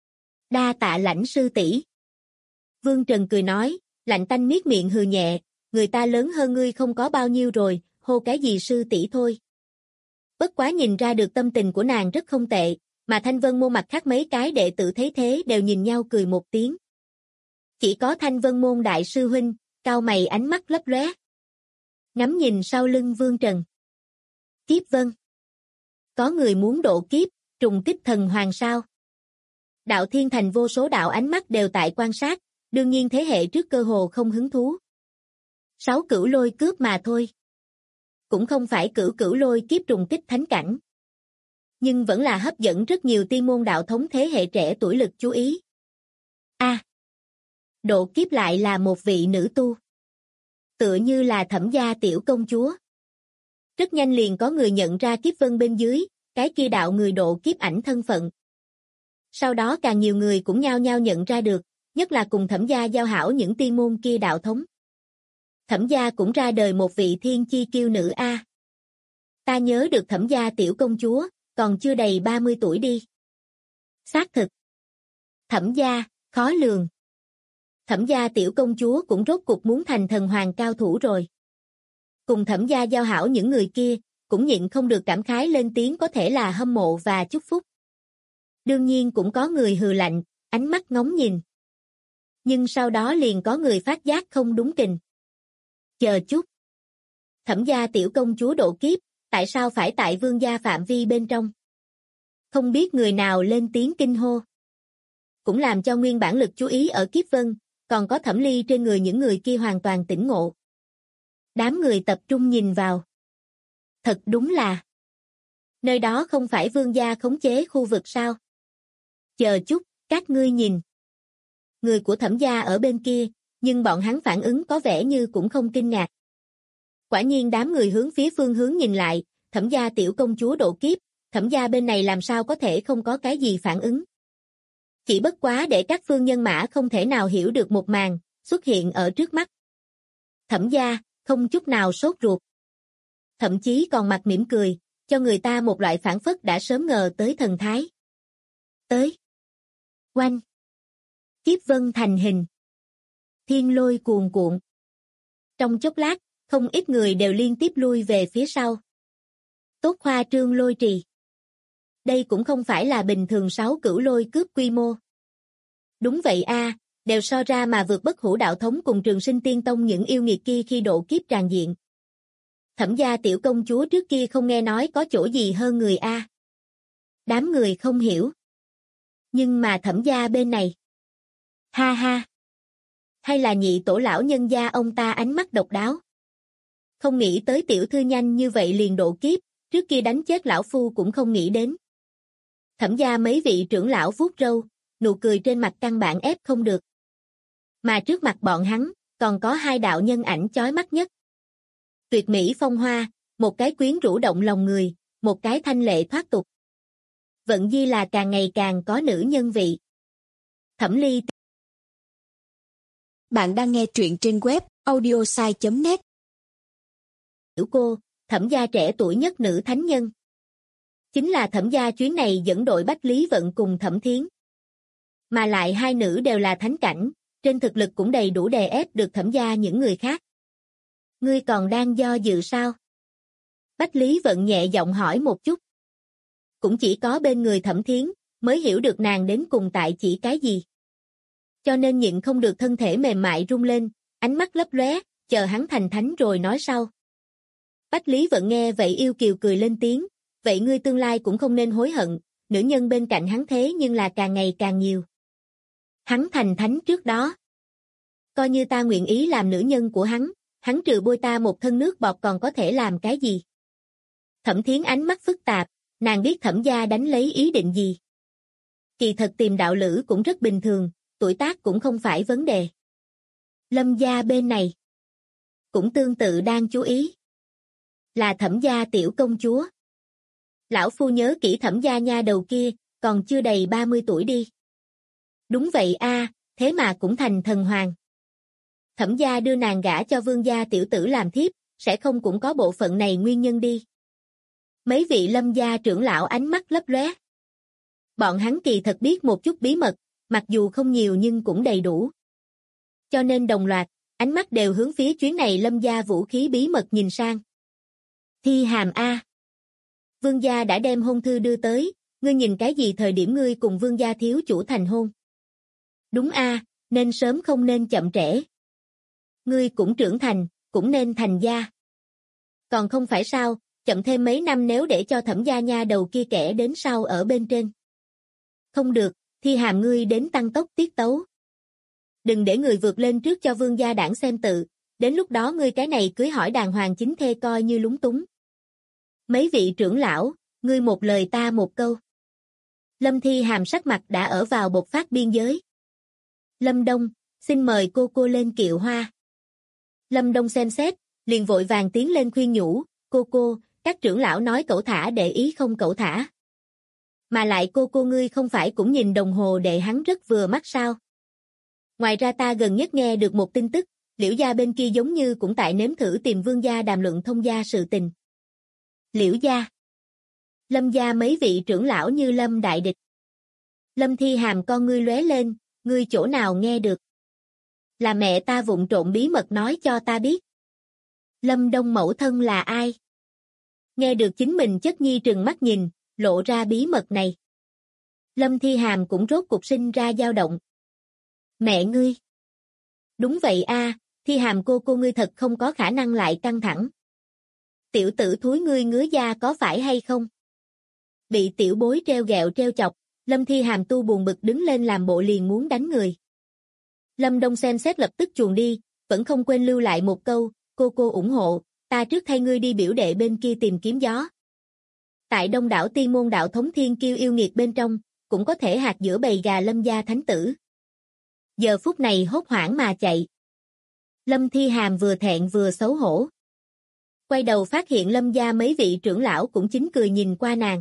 Đa tạ Lãnh sư tỷ. Vương Trần cười nói, Lạnh tanh miết miệng hừ nhẹ, người ta lớn hơn ngươi không có bao nhiêu rồi, hô cái gì sư tỷ thôi. Bất quá nhìn ra được tâm tình của nàng rất không tệ, mà Thanh Vân Môn mặt khác mấy cái đệ tử thấy thế đều nhìn nhau cười một tiếng. Chỉ có Thanh Vân Môn đại sư huynh, cau mày ánh mắt lấp lóe. Ngắm nhìn sau lưng Vương Trần. Kiếp Vân. Có người muốn độ kiếp, trùng kích thần hoàng sao? Đạo Thiên Thành vô số đạo ánh mắt đều tại quan sát, đương nhiên thế hệ trước cơ hồ không hứng thú. 6 cửu lôi cướp mà thôi. Cũng không phải cửu cửu lôi kiếp trùng kích thánh cảnh. Nhưng vẫn là hấp dẫn rất nhiều tiên môn đạo thống thế hệ trẻ tuổi lực chú ý. Độ kiếp lại là một vị nữ tu. Tựa như là Thẩm gia tiểu công chúa. Rất nhanh liền có người nhận ra Kiếp Vân bên dưới, cái kia đạo người độ kiếp ảnh thân phận. Sau đó càng nhiều người cũng nhao nhao nhận ra được, nhất là cùng Thẩm gia giao hảo những tiên môn kia đạo thống. Thẩm gia cũng ra đời một vị thiên chi kiêu nữ a. Ta nhớ được Thẩm gia tiểu công chúa, còn chưa đầy 30 tuổi đi. Xác thực. Thẩm gia, khó lường. Thẩm gia tiểu công chúa cũng rốt cục muốn thành thần hoàng cao thủ rồi. Cùng Thẩm gia giao hảo những người kia, cũng nhịn không được cảm khái lên tiếng có thể là hâm mộ và chúc phúc. Đương nhiên cũng có người hừ lạnh, ánh mắt ngóng nhìn. Nhưng sau đó liền có người phát giác không đúng kình. Chờ chút. Thẩm gia tiểu công chúa độ kiếp, tại sao phải tại vương gia phạm vi bên trong? Không biết người nào lên tiếng kinh hô. Cũng làm cho nguyên bản lực chú ý ở Kiếp Vân, còn có Thẩm Ly trên người những người kia hoàn toàn tỉnh ngộ. Đám người tập trung nhìn vào. Thật đúng là. Nơi đó không phải vương gia khống chế khu vực sao? Chờ chút, các ngươi nhìn. Người của Thẩm gia ở bên kia, nhưng bọn hắn phản ứng có vẻ như cũng không kinh ngạc. Quả nhiên đám người hướng phía phương hướng nhìn lại, Thẩm gia tiểu công chúa độ kiếp, Thẩm gia bên này làm sao có thể không có cái gì phản ứng. Chỉ bất quá để các phương nhân mã không thể nào hiểu được một màn, xuất hiện ở trước mắt. Thẩm gia, không chút nào sốt ruột. Thậm chí còn mặt mỉm cười, cho người ta một loại phản phất đã sớm ngờ tới thần thái. Tới. Oanh. Kiếp Vân thành hình. Thiên lôi cuồn cuộn. Trong chốc lát, không ít người đều liên tiếp lui về phía sau. Tốt khoa trương lôi trì. Đây cũng không phải là bình thường 6 cửu lôi cướp quy mô. Đúng vậy a, đều so ra mà vượt bất hủ đạo thống cùng Trường Sinh Tiên Tông những yêu nghiệt kia khi độ kiếp tràn diện. Thẩm gia tiểu công chúa trước kia không nghe nói có chỗ gì hơn người a. Đám người không hiểu. Nhưng mà Thẩm gia bên này. Ha ha. Hay là nhị tổ lão nhân gia ông ta ánh mắt độc đáo. Không nghĩ tới tiểu thư nhanh như vậy liền độ kiếp, trước kia đánh chết lão phu cũng không nghĩ đến. Thẩm gia mấy vị trưởng lão vuốt râu, nụ cười trên mặt căn bản ép không được. Mà trước mặt bọn hắn, còn có hai đạo nhân ảnh chói mắt nhất. Tuyệt mỹ phong hoa, một cái quyến rũ động lòng người, một cái thanh lệ thoát tục. Vận Di là càng ngày càng có nữ nhân vị. Thẩm Ly. Bạn đang nghe truyện trên web audiosai.net. Tiểu cô, Thẩm gia trẻ tuổi nhất nữ thánh nhân. Chính là Thẩm gia chuyến này dẫn đội Bách Lý Vận cùng Thẩm Thiến. Mà lại hai nữ đều là thánh cảnh, trên thực lực cũng đầy đủ đè ép được Thẩm gia những người khác. Ngươi còn đang do dự sao? Bách Lý Vận nhẹ giọng hỏi một chút. Cũng chỉ có bên người Thẩm Thiến, mới hiểu được nàng đến cùng tại chỉ cái gì. Cho nên nhịn không được thân thể mềm mại rung lên, ánh mắt lấp lóe, chờ hắn thành thánh rồi nói sau. Bách Lý Vận nghe vậy yêu kiều cười lên tiếng, vậy ngươi tương lai cũng không nên hối hận, nữ nhân bên cạnh hắn thế nhưng là càng ngày càng nhiều. Hắn thành thánh trước đó. Coi như ta nguyện ý làm nữ nhân của hắn trừ bôi ta một thân nước bọt còn có thể làm cái gì? Thẩm Thiến ánh mắt phức tạp, nàng biết Thẩm gia đánh lấy ý định gì. Kỳ thật tìm đạo lữ cũng rất bình thường, tuổi tác cũng không phải vấn đề. Lâm gia bên này cũng tương tự đang chú ý. Là Thẩm gia tiểu công chúa. Lão phu nhớ kỹ Thẩm gia nha đầu kia, còn chưa đầy 30 tuổi đi. Đúng vậy a, thế mà cũng thành thần hoàng. Thẩm gia đưa nàng gả cho Vương gia tiểu tử làm thiếp, sẽ không cũng có bộ phận này nguyên nhân đi. Mấy vị Lâm gia trưởng lão ánh mắt lấp lóe. Bọn hắn kỳ thật biết một chút bí mật, mặc dù không nhiều nhưng cũng đầy đủ. Cho nên đồng loạt, ánh mắt đều hướng phía chuyến này Lâm gia vũ khí bí mật nhìn sang. Thi hàm a. Vương gia đã đem hôn thư đưa tới, ngươi nhìn cái gì thời điểm ngươi cùng Vương gia thiếu chủ thành hôn? Đúng a, nên sớm không nên chậm trễ. Ngươi cũng trưởng thành, cũng nên thành gia. Còn không phải sao, chậm thêm mấy năm nếu để cho Thẩm gia nha đầu kia kẻ đến sau ở bên trên. Không được, Thi hàm ngươi đến tăng tốc tiết tấu. Đừng để người vượt lên trước cho Vương gia đảng xem tự, đến lúc đó ngươi cái này cưới hỏi đàng hoàng chính thê coi như lúng túng. Mấy vị trưởng lão, ngươi một lời ta một câu. Lâm Thi hàm sắc mặt đã ở vào bộc phát biên giới. Lâm Đông, xin mời cô lên kiệu hoa. Lâm Đông xem xét, liền vội vàng tiến lên khuyên nhủ, cô, các trưởng lão nói cẩu thả để ý không cẩu thả. Mà lại cô ngươi không phải cũng nhìn đồng hồ để hắn rất vừa mắt sao. Ngoài ra ta gần nhất nghe được một tin tức, Liễu gia bên kia giống như cũng tại nếm thử tìm Vương gia đàm luận thông gia sự tình. Liễu gia. Lâm gia mấy vị trưởng lão như Lâm đại địch. Lâm Thi hàm con ngươi lóe lên, ngươi chỗ nào nghe được? Là mẹ ta vụng trộm bí mật nói cho ta biết. Lâm Đông mẫu thân là ai? Nghe được chính mình chất nhi trừng mắt nhìn, lộ ra bí mật này. Lâm Thi hàm cũng rốt cục sinh ra dao động. Mẹ ngươi. Đúng vậy a, Thi hàm cô ngươi thật không có khả năng lại căng thẳng. Tiểu tử thúi ngươi ngứa da có phải hay không? Bị tiểu bối treo gẹo treo chọc, Lâm Thi hàm tu buồn bực đứng lên làm bộ liền muốn đánh người. Lâm Đông xem xét lập tức chuồn đi, vẫn không quên lưu lại một câu, cô ủng hộ, ta trước thay ngươi đi biểu đệ bên kia tìm kiếm gió. Tại đông đảo tiên môn đạo thống thiên kiêu yêu nghiệt bên trong, cũng có thể hạt giữa bầy gà Lâm gia thánh tử. Giờ phút này hốt hoảng mà chạy. Lâm Thi hàm vừa thẹn vừa xấu hổ. Quay đầu phát hiện Lâm gia mấy vị trưởng lão cũng chính cười nhìn qua nàng.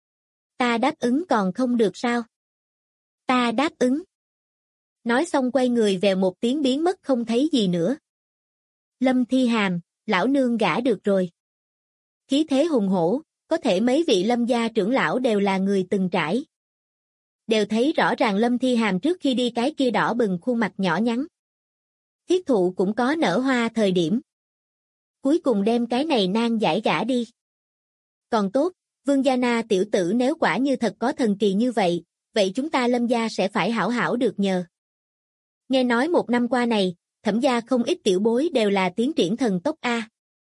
Ta đáp ứng còn không được sao? Ta đáp ứng. Nói xong quay người về một tiếng biến mất không thấy gì nữa. Lâm Thi hàm, lão nương gả được rồi. Khí thế hùng hổ, có thể mấy vị Lâm gia trưởng lão đều là người từng trải. Đều thấy rõ ràng Lâm Thi hàm trước khi đi cái kia đỏ bừng khuôn mặt nhỏ nhắn. Thiết thụ cũng có nở hoa thời điểm. Cuối cùng đem cái này nan giải gả đi. Còn tốt, Vương gia na tiểu tử nếu quả như thật có thần kỳ như vậy, vậy chúng ta Lâm gia sẽ phải hảo hảo được nhờ. Nghe nói một năm qua này, Thẩm gia không ít tiểu bối đều là tiến triển thần tốc a.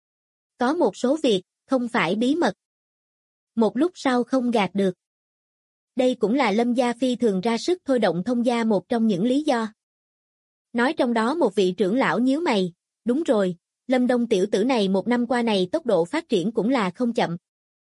Có một số việc, không phải bí mật. Một lúc sau không gạt được. Đây cũng là Lâm gia phi thường ra sức thôi động thông gia một trong những lý do. Nói trong đó một vị trưởng lão nhíu mày, đúng rồi, Lâm Đông tiểu tử này một năm qua này tốc độ phát triển cũng là không chậm.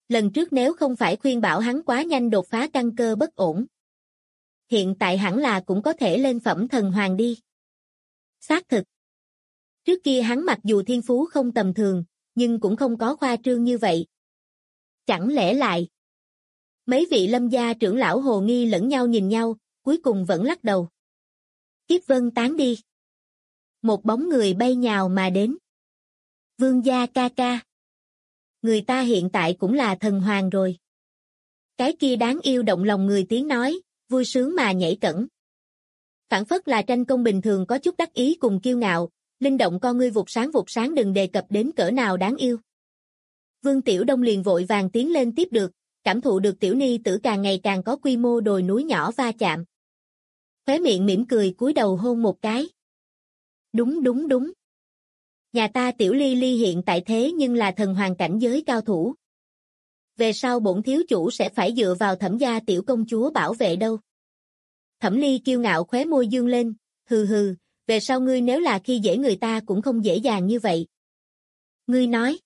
Lần trước nếu không phải khuyên bảo hắn quá nhanh đột phá căn cơ bất ổn. Hiện tại hẳn là cũng có thể lên phẩm thần hoàng đi. Xác thực. Trước kia hắn mặc dù thiên phú không tầm thường, nhưng cũng không có khoa trương như vậy. Chẳng lẽ lại? Mấy vị Lâm gia trưởng lão hồ nghi lẫn nhau nhìn nhau, cuối cùng vẫn lắc đầu. Kiếp vân tán đi. Một bóng người bay nhào mà đến. Vương gia ca ca. Người ta hiện tại cũng là thần hoàng rồi. Cái kia đáng yêu động lòng người tiếng nói, vui sướng mà nhảy cẫng. Phản phất là tranh công bình thường có chút đắc ý cùng kiêu ngạo, linh động con ngươi vụt sáng đừng đề cập đến cỡ nào đáng yêu. Vương Tiểu Đông liền vội vàng tiến lên tiếp được, cảm thụ được tiểu ni tử càng ngày càng có quy mô đồi núi nhỏ va chạm. Khóe miệng mỉm cười cúi đầu hôn một cái. Đúng. Nhà ta tiểu ly ly hiện tại thế nhưng là thần hoàng cảnh giới cao thủ. Về sau bổn thiếu chủ sẽ phải dựa vào Thẩm gia tiểu công chúa bảo vệ đâu. Thẩm ly kiêu ngạo khóe môi dương lên, hừ, về sau ngươi nếu là khi dễ người ta cũng không dễ dàng như vậy. Ngươi nói,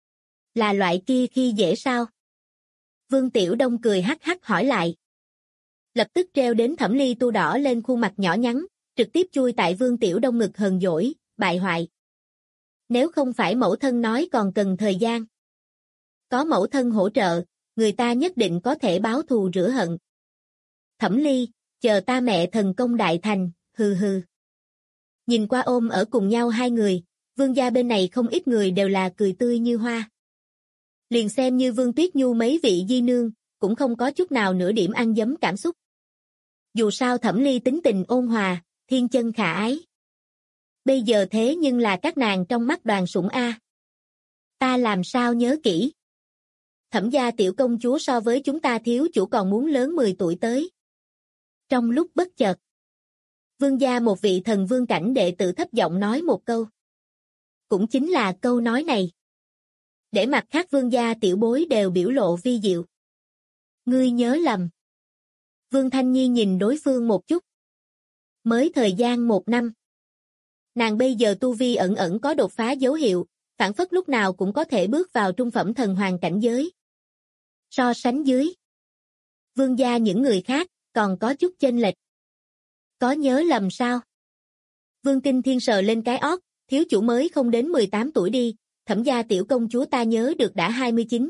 là loại kia khi dễ sao? Vương Tiểu Đông cười hắc hắc hỏi lại. Lập tức treo đến Thẩm ly tu đỏ lên khuôn mặt nhỏ nhắn, trực tiếp chui tại Vương Tiểu Đông ngực hờn dỗi, bại hoại. Nếu không phải mẫu thân nói còn cần thời gian. Có mẫu thân hỗ trợ, người ta nhất định có thể báo thù rửa hận. Thẩm ly, chờ ta mẹ thần công đại thành, hừ. Nhìn qua ôm ở cùng nhau hai người, Vương gia bên này không ít người đều là cười tươi như hoa. Liền xem như Vương Tuyết Nhu mấy vị di nương, cũng không có chút nào nửa điểm ăn dấm cảm xúc. Dù sao Thẩm ly tính tình ôn hòa, thiên chân khả ái. Bây giờ thế nhưng là các nàng trong mắt đoàn sủng A. Ta làm sao nhớ kỹ. Thẩm gia tiểu công chúa so với chúng ta thiếu chủ còn muốn lớn 10 tuổi tới. Trong lúc bất chợt, Vương gia một vị thần vương cảnh đệ tử thấp giọng nói một câu. Cũng chính là câu nói này. Để mặt khác vương gia tiểu bối đều biểu lộ vi diệu. Ngươi nhớ lầm. Vương Thanh Nhi nhìn đối phương một chút. Mới thời gian 1 năm. Nàng bây giờ tu vi ẩn có đột phá dấu hiệu, phản phất lúc nào cũng có thể bước vào trung phẩm thần hoàng cảnh giới. So sánh dưới, vương gia những người khác, còn có chút chênh lệch. Có nhớ lầm sao? Vương Kinh Thiên sờ lên cái ót, thiếu chủ mới không đến 18 tuổi đi, Thẩm gia tiểu công chúa ta nhớ được đã 29.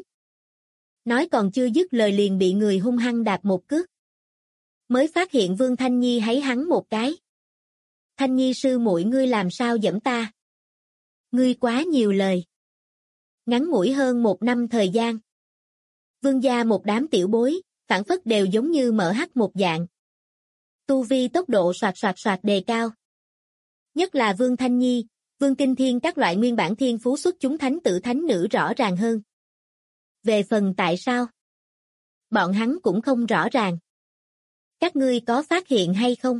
Nói còn chưa dứt lời liền bị người hung hăng đạp một cước. Mới phát hiện Vương Thanh Nhi háy hắn một cái. Thanh Nhi sư muội ngươi làm sao giẫm ta? Ngươi quá nhiều lời. Ngắn ngủi hơn 1 năm thời gian. Vương gia một đám tiểu bối, phản phất đều giống như mở hắc một dạng. Tu vi tốc độ soạt đề cao. Nhất là Vương Thanh Nhi, Vương Kinh Thiên các loại nguyên bản thiên phú xuất chúng thánh tử thánh nữ rõ ràng hơn. Về phần tại sao? Bọn hắn cũng không rõ ràng. Các ngươi có phát hiện hay không?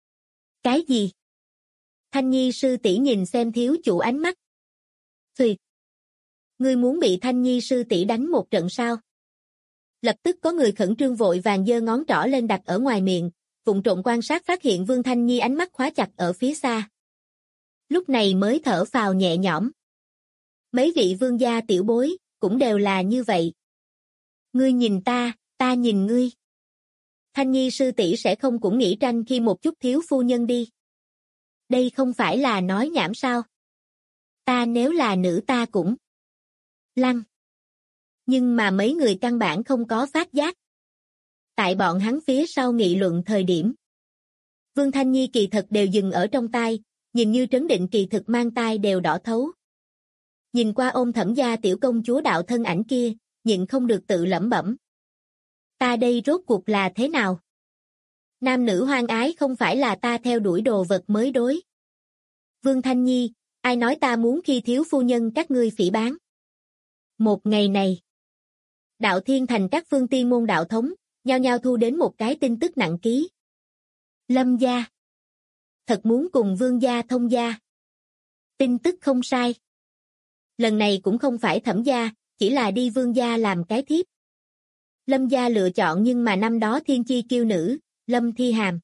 Cái gì? Thanh Nhi sư tỷ nhìn xem thiếu chủ ánh mắt. Phì. Ngươi muốn bị Thanh Nhi sư tỷ đánh một trận sao? Lập tức có người khẩn trương vội vàng giơ ngón trỏ lên đặt ở ngoài miệng, vụng trộm quan sát phát hiện Vương Thanh Nhi ánh mắt khóa chặt ở phía xa. Lúc này mới thở phào nhẹ nhõm. Mấy vị vương gia tiểu bối, cũng đều là như vậy. Ngươi nhìn ta nhìn ngươi. Thanh Nhi sư tỷ sẽ không cũng nghĩ tranh khi một chút thiếu phu nhân đi. Đây không phải là nói nhảm sao? Ta nếu là nữ ta cũng lăng. Nhưng mà mấy người căn bản không có phát giác. Tại bọn hắn phía sau nghị luận thời điểm. Vương Thanh Nhi kỳ thật đều dừng ở trong tai, nhìn như trấn định kỳ thực mang tai đều đỏ thấu. Nhìn qua ôm Thẩm gia tiểu công chúa đạo thân ảnh kia, nhịn không được tự lẩm bẩm. Ta đây rốt cuộc là thế nào? Nam nữ hoang ái không phải là ta theo đuổi đồ vật mới đối. Vương Thanh Nhi, ai nói ta muốn khi thiếu phu nhân các ngươi phỉ báng? Một ngày này, Đạo Thiên Thành các phương tiên môn đạo thống, nhao nhao thu đến một cái tin tức nặng ký. Lâm gia thật muốn cùng Vương gia thông gia. Tin tức không sai. Lần này cũng không phải Thẩm gia, chỉ là đi Vương gia làm cái thiếp. Lâm gia lựa chọn nhưng mà năm đó thiên chi kiêu nữ, Lâm Thi Hàm.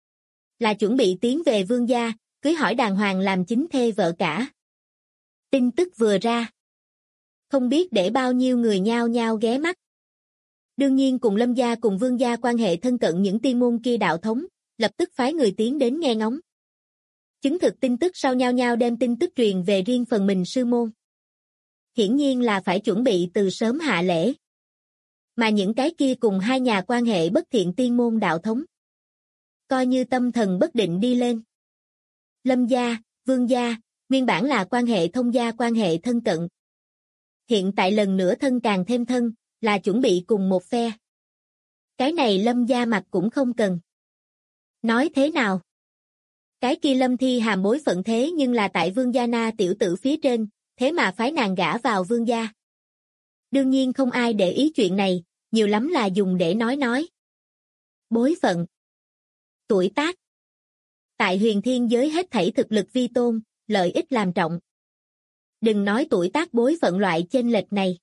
Là chuẩn bị tiến về Vương gia, cưới hỏi đàng hoàng làm chính thê vợ cả. Tin tức vừa ra. Không biết để bao nhiêu người nhao nhao ghé mắt. Đương nhiên cùng Lâm gia cùng Vương gia quan hệ thân cận những tiên môn kia đạo thống, lập tức phái người tiến đến nghe ngóng. Chứng thực tin tức sau nhao nhao đem tin tức truyền về riêng phần mình sư môn. Hiển nhiên là phải chuẩn bị từ sớm hạ lễ. Mà những cái kia cùng hai nhà quan hệ bất thiện tiên môn đạo thống, coi như tâm thần bất định đi lên. Lâm gia, Vương gia, nguyên bản là quan hệ thông gia quan hệ thân cận. Hiện tại lần nữa thân càng thêm thân, là chuẩn bị cùng một phe. Cái này Lâm gia mặt cũng không cần. Nói thế nào? Cái kia Lâm Thi Hàm bối phận thế nhưng là tại Vương gia na tiểu tử phía trên, thế mà phái nàng gả vào Vương gia. Đương nhiên không ai để ý chuyện này, nhiều lắm là dùng để nói. Bối phận, tuổi tác. Tại huyền thiên giới hết thảy thực lực vi tôn, lợi ích làm trọng. Đừng nói tuổi tác bối phận loại chênh lệch này.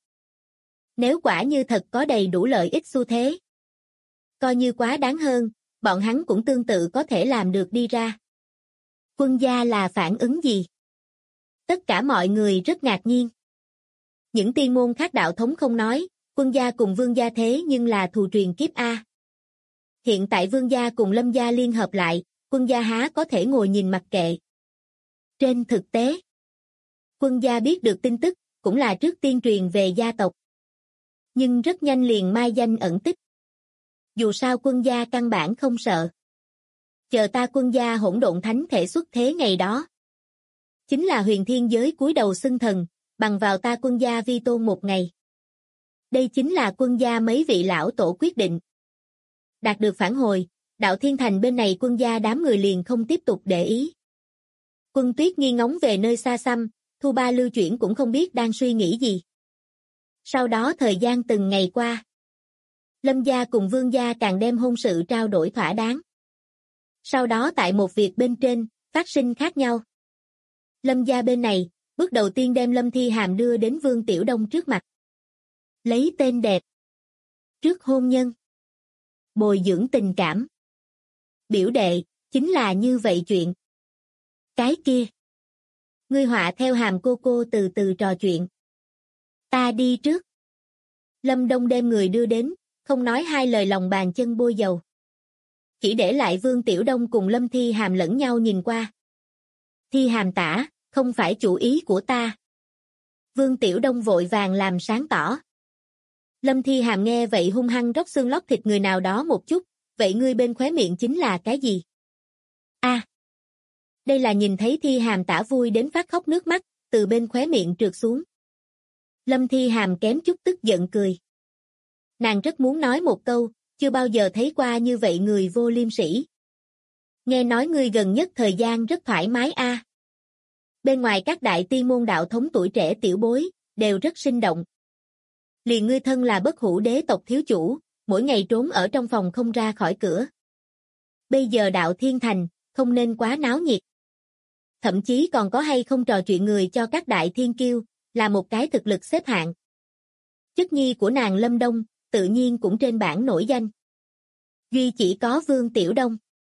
Nếu quả như thật có đầy đủ lợi ích xu thế, coi như quá đáng hơn, bọn hắn cũng tương tự có thể làm được đi ra. Quân gia là phản ứng gì? Tất cả mọi người rất ngạc nhiên. Những tiên môn khác đạo thống không nói, quân gia cùng Vương gia thế nhưng là thù truyền kiếp A. Hiện tại Vương gia cùng Lâm gia liên hợp lại, quân gia há có thể ngồi nhìn mặc kệ. Trên thực tế, quân gia biết được tin tức, cũng là trước tiên truyền về gia tộc. Nhưng rất nhanh liền mai danh ẩn tích. Dù sao quân gia căn bản không sợ. Chờ ta quân gia hỗn độn thánh thể xuất thế ngày đó. Chính là huyền thiên giới cúi đầu xưng thần, bằng vào ta quân gia vi tôn một ngày. Đây chính là quân gia mấy vị lão tổ quyết định. Đạt được phản hồi, đạo thiên thành bên này quân gia đám người liền không tiếp tục để ý. Quân Tuyết nghi ngóng về nơi xa xăm, Thu Ba lưu chuyển cũng không biết đang suy nghĩ gì. Sau đó thời gian từng ngày qua. Lâm gia cùng Vương gia càng đem hôn sự trao đổi thỏa đáng. Sau đó tại một việc bên trên, phát sinh khác nhau. Lâm gia bên này, bước đầu tiên đem Lâm Thi Hàm đưa đến Vương Tiểu Đông trước mặt. Lấy tên đẹp. Trước hôn nhân. Bồi dưỡng tình cảm. Biểu đệ, chính là như vậy chuyện. Cái kia. Ngươi họa theo Hàm cô từ từ trò chuyện. Ta đi trước. Lâm Đông đem người đưa đến, không nói hai lời lòng bàn chân bôi dầu. Chỉ để lại Vương Tiểu Đông cùng Lâm Thi Hàm lẫn nhau nhìn qua. Thi Hàm tả, không phải chủ ý của ta. Vương Tiểu Đông vội vàng làm sáng tỏ. Lâm Thi Hàm nghe vậy hung hăng róc xương lóc thịt người nào đó một chút, vậy ngươi bên khóe miệng chính là cái gì? A, đây là nhìn thấy Thi Hàm tả vui đến phát khóc nước mắt, từ bên khóe miệng trượt xuống. Lâm Thi Hàm kém chút tức giận cười. Nàng rất muốn nói một câu, chưa bao giờ thấy qua như vậy người vô liêm sỉ. Nghe nói ngươi gần nhất thời gian rất thoải mái a. Bên ngoài các đại tiên môn đạo thống tuổi trẻ tiểu bối, đều rất sinh động. Liền ngươi thân là Bất Hủ đế tộc thiếu chủ, mỗi ngày trốn ở trong phòng không ra khỏi cửa. Bây giờ đạo thiên thành, không nên quá náo nhiệt. Thậm chí còn có hay không trò chuyện người cho các đại thiên kiêu, là một cái thực lực xếp hạng. Chất nhi của nàng Lâm Đông, tự nhiên cũng trên bảng nổi danh. Duy chỉ có Vương Tiểu Đông.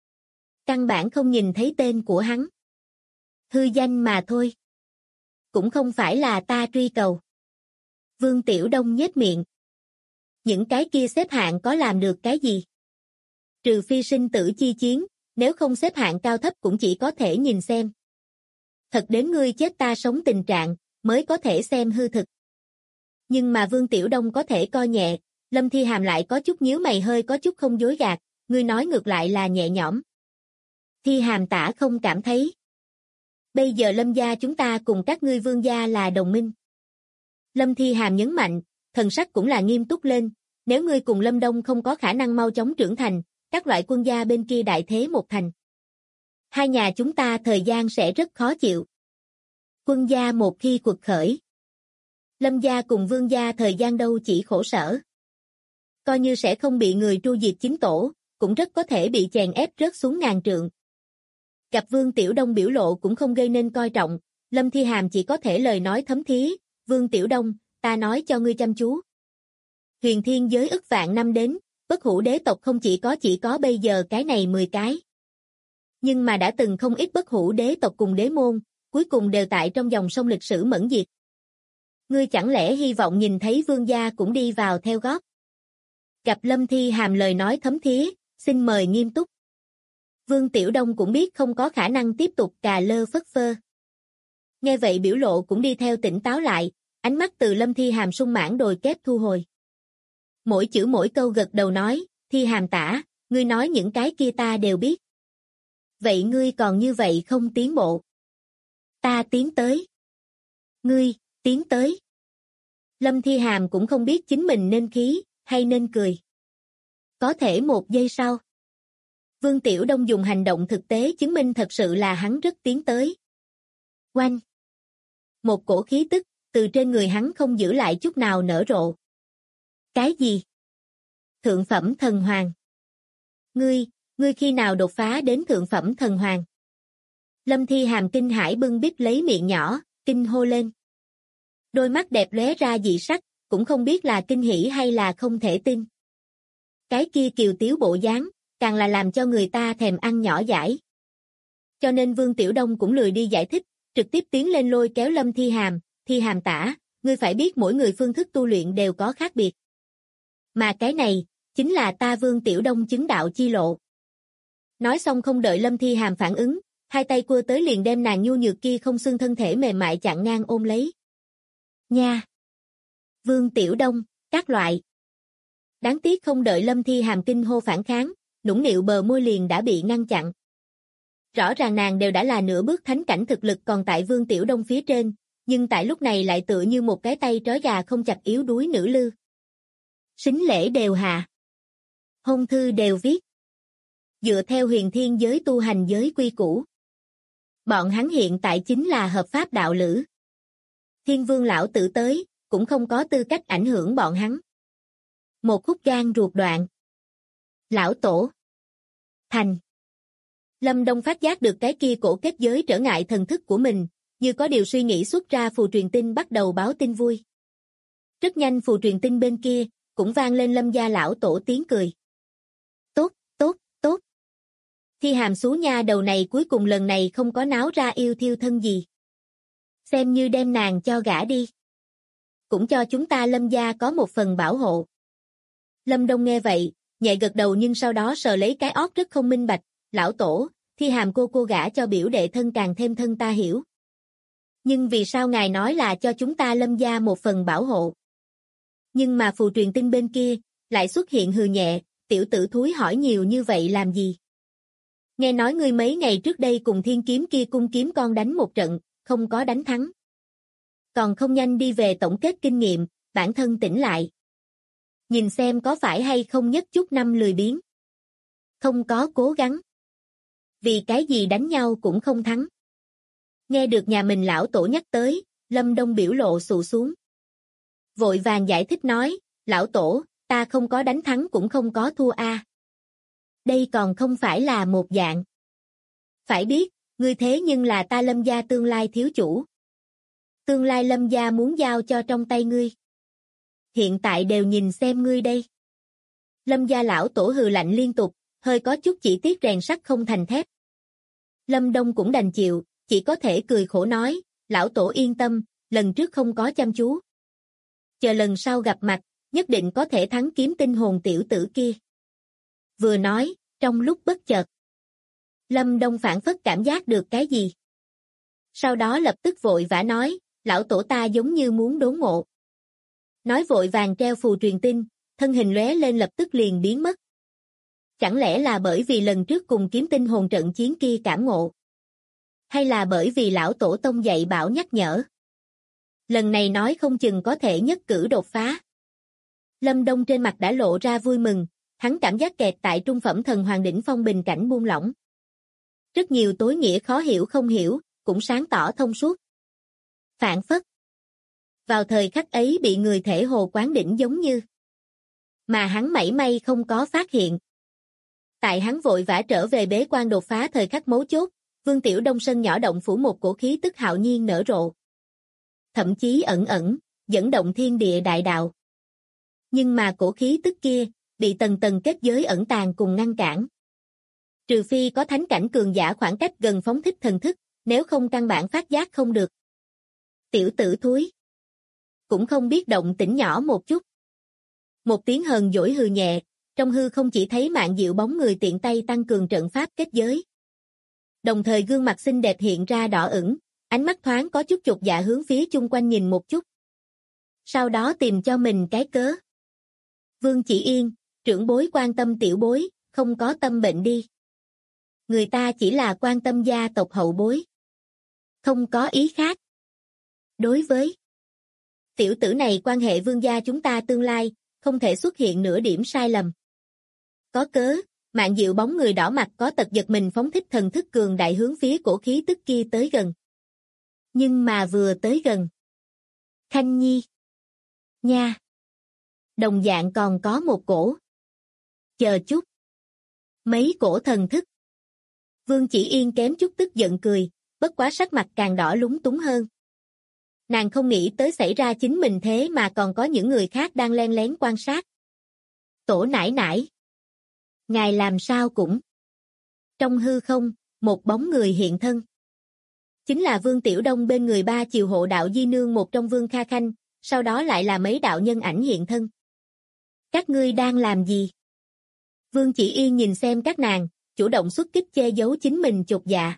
Căn bản không nhìn thấy tên của hắn. Hư danh mà thôi. Cũng không phải là ta truy cầu. Vương Tiểu Đông nhếch miệng. Những cái kia xếp hạng có làm được cái gì? Trừ phi sinh tử chi chiến, nếu không xếp hạng cao thấp cũng chỉ có thể nhìn xem. Thật đến ngươi chết ta sống tình trạng, mới có thể xem hư thực. Nhưng mà Vương Tiểu Đông có thể coi nhẹ, Lâm Thi Hàm lại có chút nhíu mày hơi có chút không dối gạt, ngươi nói ngược lại là nhẹ nhõm. Thi Hàm tả không cảm thấy. Bây giờ Lâm gia chúng ta cùng các ngươi Vương gia là đồng minh. Lâm Thi Hàm nhấn mạnh, thần sắc cũng là nghiêm túc lên, nếu ngươi cùng Lâm Đông không có khả năng mau chóng trưởng thành, các loại quân gia bên kia đại thế một thành. Hai nhà chúng ta thời gian sẽ rất khó chịu. Quân gia một khi quật khởi. Lâm gia cùng Vương gia thời gian đâu chỉ khổ sở. Coi như sẽ không bị người tru diệt chính tổ, cũng rất có thể bị chèn ép rớt xuống ngàn trượng. Gặp Vương Tiểu Đông biểu lộ cũng không gây nên coi trọng, Lâm Thi Hàm chỉ có thể lời nói thấm thía, Vương Tiểu Đông, ta nói cho ngươi chăm chú. Huyền thiên giới ức vạn năm đến, Bất Hủ đế tộc không chỉ có bây giờ cái này 10 cái. Nhưng mà đã từng không ít Bất Hủ đế tộc cùng đế môn, cuối cùng đều tại trong dòng sông lịch sử mẫn diệt. Ngươi chẳng lẽ hy vọng nhìn thấy vương gia cũng đi vào theo gót? Gặp Lâm Thi Hàm lời nói thấm thía, xin mời nghiêm túc. Vương Tiểu Đông cũng biết không có khả năng tiếp tục cà lơ phất phơ. Nghe vậy biểu lộ cũng đi theo tỉnh táo lại, ánh mắt từ Lâm Thi Hàm sung mãn đồi kép thu hồi. Mỗi chữ mỗi câu gật đầu nói, Thi Hàm tả, ngươi nói những cái kia ta đều biết. Vậy ngươi còn như vậy không tiến bộ. Ta tiến tới. Ngươi, tiến tới. Lâm Thi Hàm cũng không biết chính mình nên khí, hay nên cười. Có thể một giây sau. Vương Tiểu Đông dùng hành động thực tế chứng minh thật sự là hắn rất tiến tới. Oanh! Một cổ khí tức, từ trên người hắn không giữ lại chút nào nở rộ. Cái gì? Thượng phẩm thần hoàng. Ngươi khi nào đột phá đến thượng phẩm thần hoàng? Lâm Thi Hàm kinh hãi bưng bít lấy miệng nhỏ, kinh hô lên. Đôi mắt đẹp lóe ra dị sắc, cũng không biết là kinh hỉ hay là không thể tin. Cái kia kiều tiếu bộ dáng, càng là làm cho người ta thèm ăn nhỏ dãi. Cho nên Vương Tiểu Đông cũng lười đi giải thích, trực tiếp tiến lên lôi kéo Lâm Thi Hàm tả, ngươi phải biết mỗi người phương thức tu luyện đều có khác biệt. Mà cái này, chính là ta Vương Tiểu Đông chứng đạo chi lộ. Nói xong không đợi Lâm Thi Hàm phản ứng, hai tay cua tới liền đem nàng nhu nhược kia không xương thân thể mềm mại chặn ngang ôm lấy. Nha! Vương Tiểu Đông, các loại. Đáng tiếc không đợi Lâm Thi Hàm kinh hô phản kháng, nũng nịu bờ môi liền đã bị ngăn chặn. Rõ ràng nàng đều đã là nửa bước thánh cảnh thực lực còn tại Vương Tiểu Đông phía trên, nhưng tại lúc này lại tựa như một cái tay trói gà không chặt yếu đuối nữ lư. Sính lễ đều hạ. Hôn thư đều viết. Dựa theo huyền thiên giới tu hành giới quy củ. Bọn hắn hiện tại chính là hợp pháp đạo lữ. Thiên Vương lão tử tới, cũng không có tư cách ảnh hưởng bọn hắn. Một khúc gan ruột đoạn. Lão tổ. Thành. Lâm Đông phát giác được cái kia cổ kết giới trở ngại thần thức của mình, như có điều suy nghĩ xuất ra phù truyền tin bắt đầu báo tin vui. Rất nhanh phù truyền tin bên kia, cũng vang lên Lâm gia lão tổ tiếng cười. Tốt, tốt, tốt. Thi Hàm xú nha đầu này cuối cùng lần này không có náo ra yêu thiêu thân gì. Xem như đem nàng cho gả đi. Cũng cho chúng ta Lâm gia có một phần bảo hộ. Lâm Đông nghe vậy, nhẹ gật đầu nhưng sau đó sờ lấy cái ót rất không minh bạch. Lão tổ, Thi Hàm cô gả cho biểu đệ thân càng thêm thân ta hiểu. Nhưng vì sao ngài nói là cho chúng ta Lâm gia một phần bảo hộ? Nhưng mà phù truyền tin bên kia, lại xuất hiện hừ nhẹ, tiểu tử thúi hỏi nhiều như vậy làm gì? Nghe nói ngươi mấy ngày trước đây cùng thiên kiếm kia cung kiếm con đánh một trận, không có đánh thắng. Còn không nhanh đi về tổng kết kinh nghiệm, bản thân tỉnh lại. Nhìn xem có phải hay không nhất chút năm lười biếng. Không có cố gắng. Vì cái gì đánh nhau cũng không thắng. Nghe được nhà mình lão tổ nhắc tới, Lâm Đông biểu lộ xù xuống. Vội vàng giải thích nói, lão tổ, ta không có đánh thắng cũng không có thua a. Đây còn không phải là một dạng. Phải biết, ngươi thế nhưng là ta Lâm gia tương lai thiếu chủ. Tương lai Lâm gia muốn giao cho trong tay ngươi. Hiện tại đều nhìn xem ngươi đây. Lâm gia lão tổ hừ lạnh liên tục, hơi có chút chỉ tiếc rèn sắt không thành thép. Lâm Đông cũng đành chịu, chỉ có thể cười khổ nói, lão tổ yên tâm, lần trước không có chăm chú. Chờ lần sau gặp mặt, nhất định có thể thắng kiếm tinh hồn tiểu tử kia. Vừa nói, trong lúc bất chợt. Lâm Đông phảng phất cảm giác được cái gì. Sau đó lập tức vội vã nói, lão tổ ta giống như muốn đốn ngộ. Nói vội vàng treo phù truyền tin, thân hình lóe lên lập tức liền biến mất. Chẳng lẽ là bởi vì lần trước cùng kiếm tinh hồn trận chiến kia cảm ngộ? Hay là bởi vì lão tổ tông dạy bảo nhắc nhở? Lần này nói không chừng có thể nhất cử đột phá. Lâm Đông trên mặt đã lộ ra vui mừng, hắn cảm giác kẹt tại trung phẩm thần hoàng đỉnh phong bình cảnh buông lỏng. Rất nhiều tối nghĩa khó hiểu không hiểu, cũng sáng tỏ thông suốt. Phản phất. Vào thời khắc ấy bị người thể hồ quán đỉnh giống như. Mà hắn mảy may không có phát hiện. Tại hắn vội vã trở về bế quan đột phá thời khắc mấu chốt, Vương Tiểu Đông sân nhỏ động phủ một cổ khí tức hạo nhiên nở rộ. Thậm chí ẩn ẩn, dẫn động thiên địa đại đạo. Nhưng mà cổ khí tức kia, bị tầng tầng kết giới ẩn tàng cùng ngăn cản. Trừ phi có thánh cảnh cường giả khoảng cách gần phóng thích thần thức, nếu không căn bản phát giác không được. Tiểu tử thúi. cũng không biết động tĩnh nhỏ một chút. Một tiếng hờn dỗi hừ nhẹ, trong hư không chỉ thấy Mạn Diệu bóng người tiện tay tăng cường trận pháp kết giới. Đồng thời gương mặt xinh đẹp hiện ra đỏ ửng, ánh mắt thoáng có chút chột dạ hướng phía chung quanh nhìn một chút. Sau đó tìm cho mình cái cớ. Vương Chỉ Yên, trưởng bối quan tâm tiểu bối, không có tâm bệnh đi. Người ta chỉ là quan tâm gia tộc hậu bối. Không có ý khác. Đối với tiểu tử này quan hệ vương gia chúng ta tương lai, không thể xuất hiện nửa điểm sai lầm. Có cớ, Mạn Diệu bóng người đỏ mặt có tật giật mình phóng thích thần thức cường đại hướng phía cổ khí tức kia tới gần. Nhưng mà vừa tới gần. Khanh Nhi. Nha. Đồng dạng còn có một cổ. Chờ chút. Mấy cổ thần thức. Vương Chỉ Yên kém chút tức giận cười, bất quá sắc mặt càng đỏ lúng túng hơn. Nàng không nghĩ tới xảy ra chính mình thế mà còn có những người khác đang len lén quan sát. Tổ nải nải. Ngài làm sao cũng. Trong hư không, một bóng người hiện thân. Chính là Vương Tiểu Đông bên người ba chiều hộ đạo di nương một trong Vương Kha Khanh, sau đó lại là mấy đạo nhân ảnh hiện thân. Các ngươi đang làm gì? Vương Chỉ Yên nhìn xem các nàng, chủ động xuất kích che giấu chính mình chột dạ.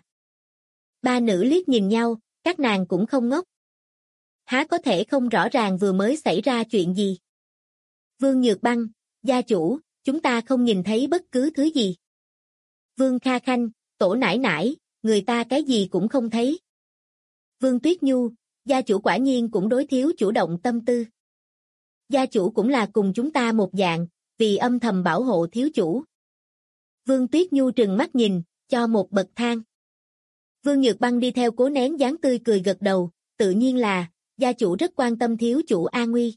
Ba nữ liếc nhìn nhau, các nàng cũng không ngốc. Há có thể không rõ ràng vừa mới xảy ra chuyện gì? Vương Nhược Băng, gia chủ, chúng ta không nhìn thấy bất cứ thứ gì. Vương Kha Khanh, tổ nải nải, người ta cái gì cũng không thấy. Vương Tuyết Nhu, gia chủ quả nhiên cũng đối thiếu chủ động tâm tư. Gia chủ cũng là cùng chúng ta một dạng, vì âm thầm bảo hộ thiếu chủ. Vương Tuyết Nhu trừng mắt nhìn, cho một bậc thang. Vương Nhược Băng đi theo cố nén dáng tươi cười gật đầu, tự nhiên là, gia chủ rất quan tâm thiếu chủ an nguy.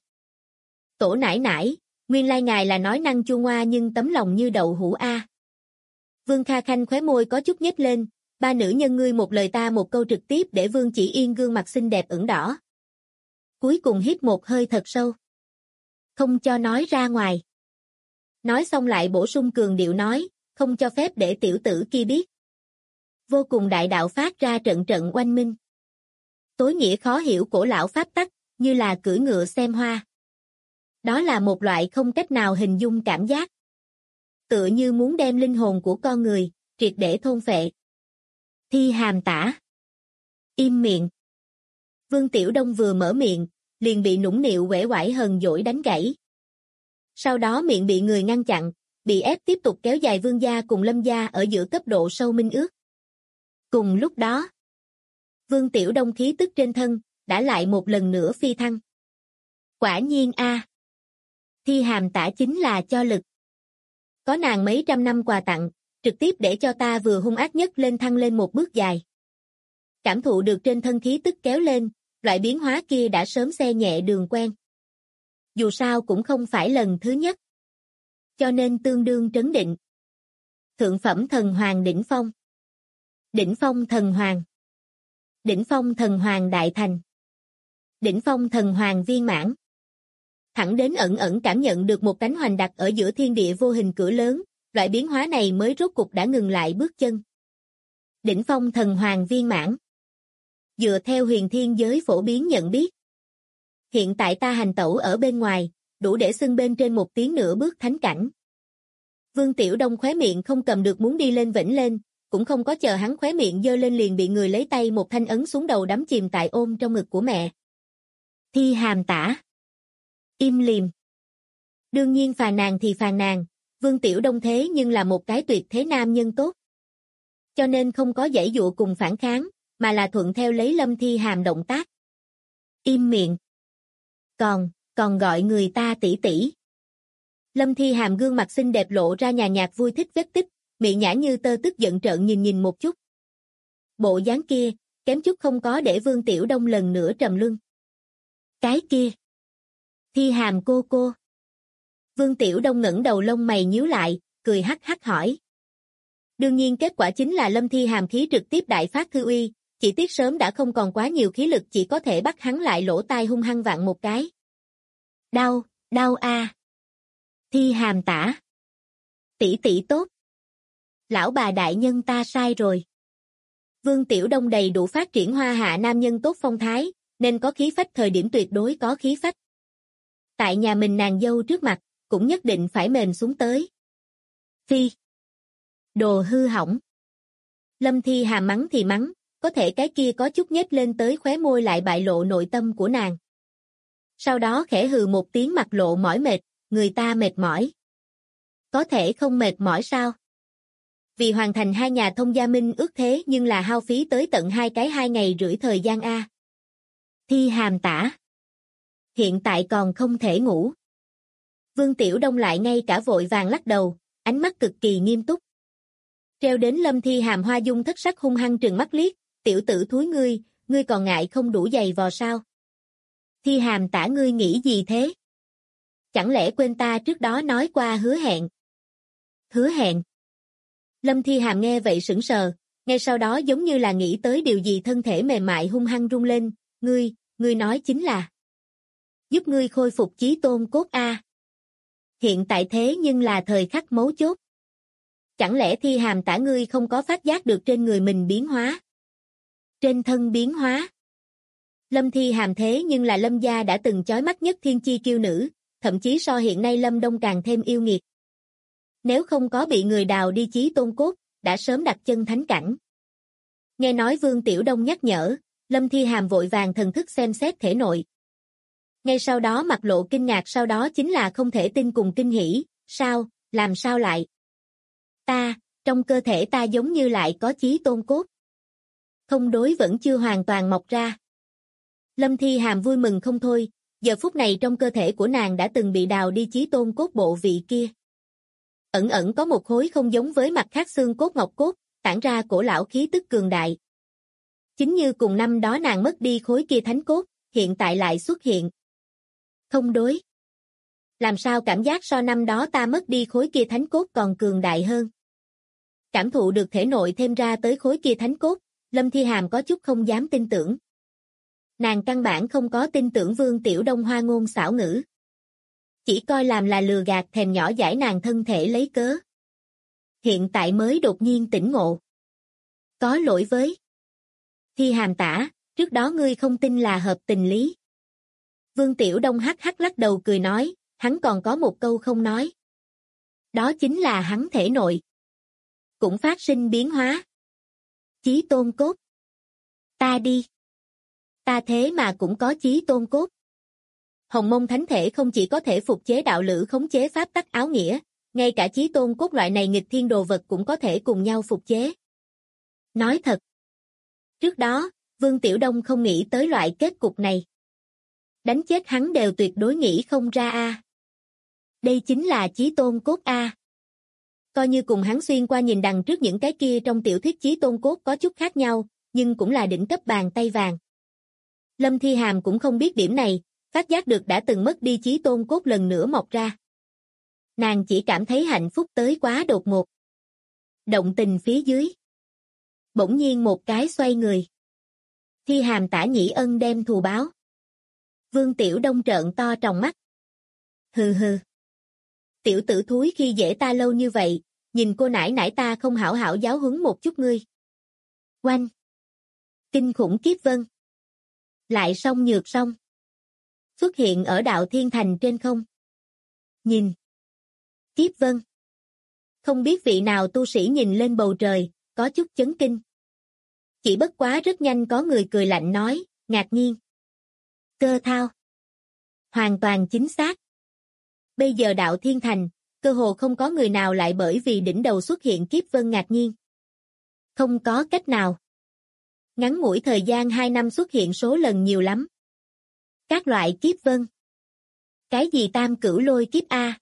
Tổ nải nải, nguyên lai ngài là nói năng chua ngoa nhưng tấm lòng như đậu hũ a. Vương Kha Khanh khóe môi có chút nhếch lên, ba nữ nhân ngươi một lời ta một câu trực tiếp để Vương Chỉ Yên gương mặt xinh đẹp ửng đỏ. Cuối cùng hít một hơi thật sâu. Không cho nói ra ngoài. Nói xong lại bổ sung cường điệu nói, không cho phép để tiểu tử kia biết. Vô cùng đại đạo phát ra trận trận oanh minh. Tối nghĩa khó hiểu cổ lão pháp tắc, như là cưỡi ngựa xem hoa. Đó là một loại không cách nào hình dung cảm giác. Tựa như muốn đem linh hồn của con người, triệt để thôn phệ. Thi hàm tả. Im miệng. Vương Tiểu Đông vừa mở miệng, liền bị nũng nịu uể oải hờn dỗi đánh gãy. Sau đó miệng bị người ngăn chặn, bị ép tiếp tục kéo dài Vương gia cùng Lâm gia ở giữa cấp độ sâu minh ước. Cùng lúc đó, Vương Tiểu Đông khí tức trên thân, đã lại một lần nữa phi thăng. Quả nhiên a. Thi hàm tả chính là cho lực. Có nàng mấy trăm năm quà tặng, trực tiếp để cho ta vừa hung ác nhất lên thăng lên một bước dài. Cảm thụ được trên thân khí tức kéo lên, loại biến hóa kia đã sớm xe nhẹ đường quen. Dù sao cũng không phải lần thứ nhất. Cho nên tương đương trấn định. Thượng phẩm thần hoàng đỉnh phong. Đỉnh phong thần hoàng. Đỉnh phong thần hoàng đại thành. Đỉnh phong thần hoàng viên mãn. Thẳng đến ẩn ẩn cảm nhận được một cánh hoành đặt ở giữa thiên địa vô hình cửa lớn, loại biến hóa này mới rốt cục đã ngừng lại bước chân. Đỉnh phong thần hoàng viên mãn. Dựa theo huyền thiên giới phổ biến nhận biết. Hiện tại ta hành tẩu ở bên ngoài, đủ để xưng bên trên một tiếng nửa bước thánh cảnh. Vương Tiểu Đông khóe miệng không cầm được muốn đi lên vĩnh lên, cũng không có chờ hắn khóe miệng giơ lên liền bị người lấy tay một thanh ấn xuống đầu đắm chìm tại ôm trong ngực của mẹ. Thi hàm tả. Im lìm. Đương nhiên phàn nàn thì phàn nàn, Vương Tiểu Đông thế nhưng là một cái tuyệt thế nam nhân tốt. Cho nên không có giãy giụa cùng phản kháng, mà là thuận theo lấy Lâm Thi Hàm động tác. Im miệng. Còn gọi người ta tỷ tỷ. Lâm Thi Hàm gương mặt xinh đẹp lộ ra nhàn nhạt vui thích vết tích, miệng nhã như tơ tức giận trợn nhìn một chút. Bộ dáng kia, kém chút không có để Vương Tiểu Đông lần nữa trầm luân. Cái kia. Thi Hàm cô. Vương Tiểu Đông ngẩng đầu lông mày nhíu lại, cười hắc hắc hỏi. Đương nhiên kết quả chính là Lâm Thi Hàm khí trực tiếp đại phát thư uy, chỉ tiếc sớm đã không còn quá nhiều khí lực chỉ có thể bắt hắn lại lỗ tai hung hăng vặn một cái. Đau a. Thi Hàm tả. Tỷ tỷ tốt. Lão bà đại nhân ta sai rồi. Vương Tiểu Đông đầy đủ phát triển hoa hạ nam nhân tốt phong thái, nên có khí phách thời điểm tuyệt đối có khí phách. Tại nhà mình nàng dâu trước mặt, cũng nhất định phải mềm xuống tới. Phi! Đồ hư hỏng! Lâm Thi Hàm mắng thì mắng, có thể cái kia có chút nhếch lên tới khóe môi lại bại lộ nội tâm của nàng. Sau đó khẽ hừ một tiếng mặt lộ mỏi mệt, người ta mệt mỏi. Có thể không mệt mỏi sao? Vì hoàn thành hai nhà thông gia minh ước thế nhưng là hao phí tới tận 2 ngày rưỡi thời gian a. Thi Hàm tả. Hiện tại còn không thể ngủ. Vương Tiểu Đông lại ngay cả vội vàng lắc đầu, ánh mắt cực kỳ nghiêm túc. Treo đến Lâm Thi Hàm hoa dung thất sắc hung hăng trừng mắt liếc, tiểu tử thúi ngươi còn ngại không đủ giày vò sao? Thi Hàm tả ngươi nghĩ gì thế? Chẳng lẽ quên ta trước đó nói qua hứa hẹn? Hứa hẹn? Lâm Thi Hàm nghe vậy sững sờ, ngay sau đó giống như là nghĩ tới điều gì thân thể mềm mại hung hăng rung lên, ngươi nói chính là giúp ngươi khôi phục chí tôn cốt a. Hiện tại thế nhưng là thời khắc mấu chốt. Chẳng lẽ Thi Hàm tả ngươi không có phát giác được trên người mình biến hóa? Trên thân biến hóa? Lâm Thi Hàm thế nhưng là Lâm gia đã từng chói mắt nhất thiên chi kiêu nữ, thậm chí so hiện nay Lâm Đông càng thêm yêu nghiệt. Nếu không có bị người đào đi chí tôn cốt, đã sớm đặt chân thánh cảnh. Nghe nói Vương Tiểu Đông nhắc nhở, Lâm Thi Hàm vội vàng thần thức xem xét thể nội. Ngay sau đó mặt lộ kinh ngạc, sau đó chính là không thể tin cùng kinh hỉ, làm sao lại? Trong cơ thể ta giống như lại có chí tôn cốt. Không đối vẫn chưa hoàn toàn mọc ra. Lâm Thi Hàm vui mừng không thôi, giờ phút này trong cơ thể của nàng đã từng bị đào đi chí tôn cốt bộ vị kia. Ẩn ẩn có một khối không giống với mặt khác xương cốt ngọc cốt, tản ra cổ lão khí tức cường đại. Chính như cùng năm đó nàng mất đi khối kia thánh cốt, hiện tại lại xuất hiện. Không đối. Làm sao cảm giác so năm đó ta mất đi khối kia thánh cốt còn cường đại hơn? Cảm thụ được thể nội thêm ra tới khối kia thánh cốt, Lâm Thi Hàm có chút không dám tin tưởng. Nàng căn bản không có tin tưởng Vương Tiểu Đông hoa ngôn xảo ngữ. Chỉ coi làm là lừa gạt thèm nhỏ dãi nàng thân thể lấy cớ. Hiện tại mới đột nhiên tỉnh ngộ. Có lỗi với Thi Hàm tả, trước đó ngươi không tin là hợp tình lý. Vương Tiểu Đông hắc hắc lắc đầu cười nói, hắn còn có một câu không nói. Đó chính là hắn thể nội cũng phát sinh biến hóa. Chí tôn cốt. Ta đi. Ta thế mà cũng có chí tôn cốt. Hồng Mông Thánh Thể không chỉ có thể phục chế đạo lữ khống chế pháp tắc áo nghĩa, ngay cả chí tôn cốt loại này nghịch thiên đồ vật cũng có thể cùng nhau phục chế. Nói thật. Trước đó, Vương Tiểu Đông không nghĩ tới loại kết cục này. Đánh chết hắn đều tuyệt đối nghĩ không ra a. Đây chính là chí tôn cốt a. Coi như cùng hắn xuyên qua nhìn đằng trước những cái kia trong tiểu thuyết chí tôn cốt có chút khác nhau, nhưng cũng là đỉnh cấp bàn tay vàng. Lâm Thi Hàm cũng không biết điểm này, phát giác được đã từng mất đi chí tôn cốt lần nữa mọc ra. Nàng chỉ cảm thấy hạnh phúc tới quá đột ngột. Động tình phía dưới. Bỗng nhiên một cái xoay người. Thi Hàm tả nhĩ ân đem thù báo. Vương Tiểu Đông trợn to tròng mắt. Hừ hừ. Tiểu tử thúi khi dễ ta lâu như vậy, nhìn cô nãi nãi ta không hảo hảo giáo huấn một chút ngươi. Oanh. Kinh khủng kiếp vân. Lại song nhược song. Xuất hiện ở đạo thiên thành trên không. Nhìn. Kiếp vân. Không biết vị nào tu sĩ nhìn lên bầu trời, có chút chấn kinh. Chỉ bất quá rất nhanh có người cười lạnh nói, ngạc nhiên. Cơ thao. Hoàn toàn chính xác. Bây giờ đạo thiên thành, cơ hồ không có người nào lại bởi vì đỉnh đầu xuất hiện kiếp vân ngạc nhiên. Không có cách nào. Ngắn ngủi thời gian 2 năm xuất hiện số lần nhiều lắm. Các loại kiếp vân. Cái gì tam cửu lôi kiếp A?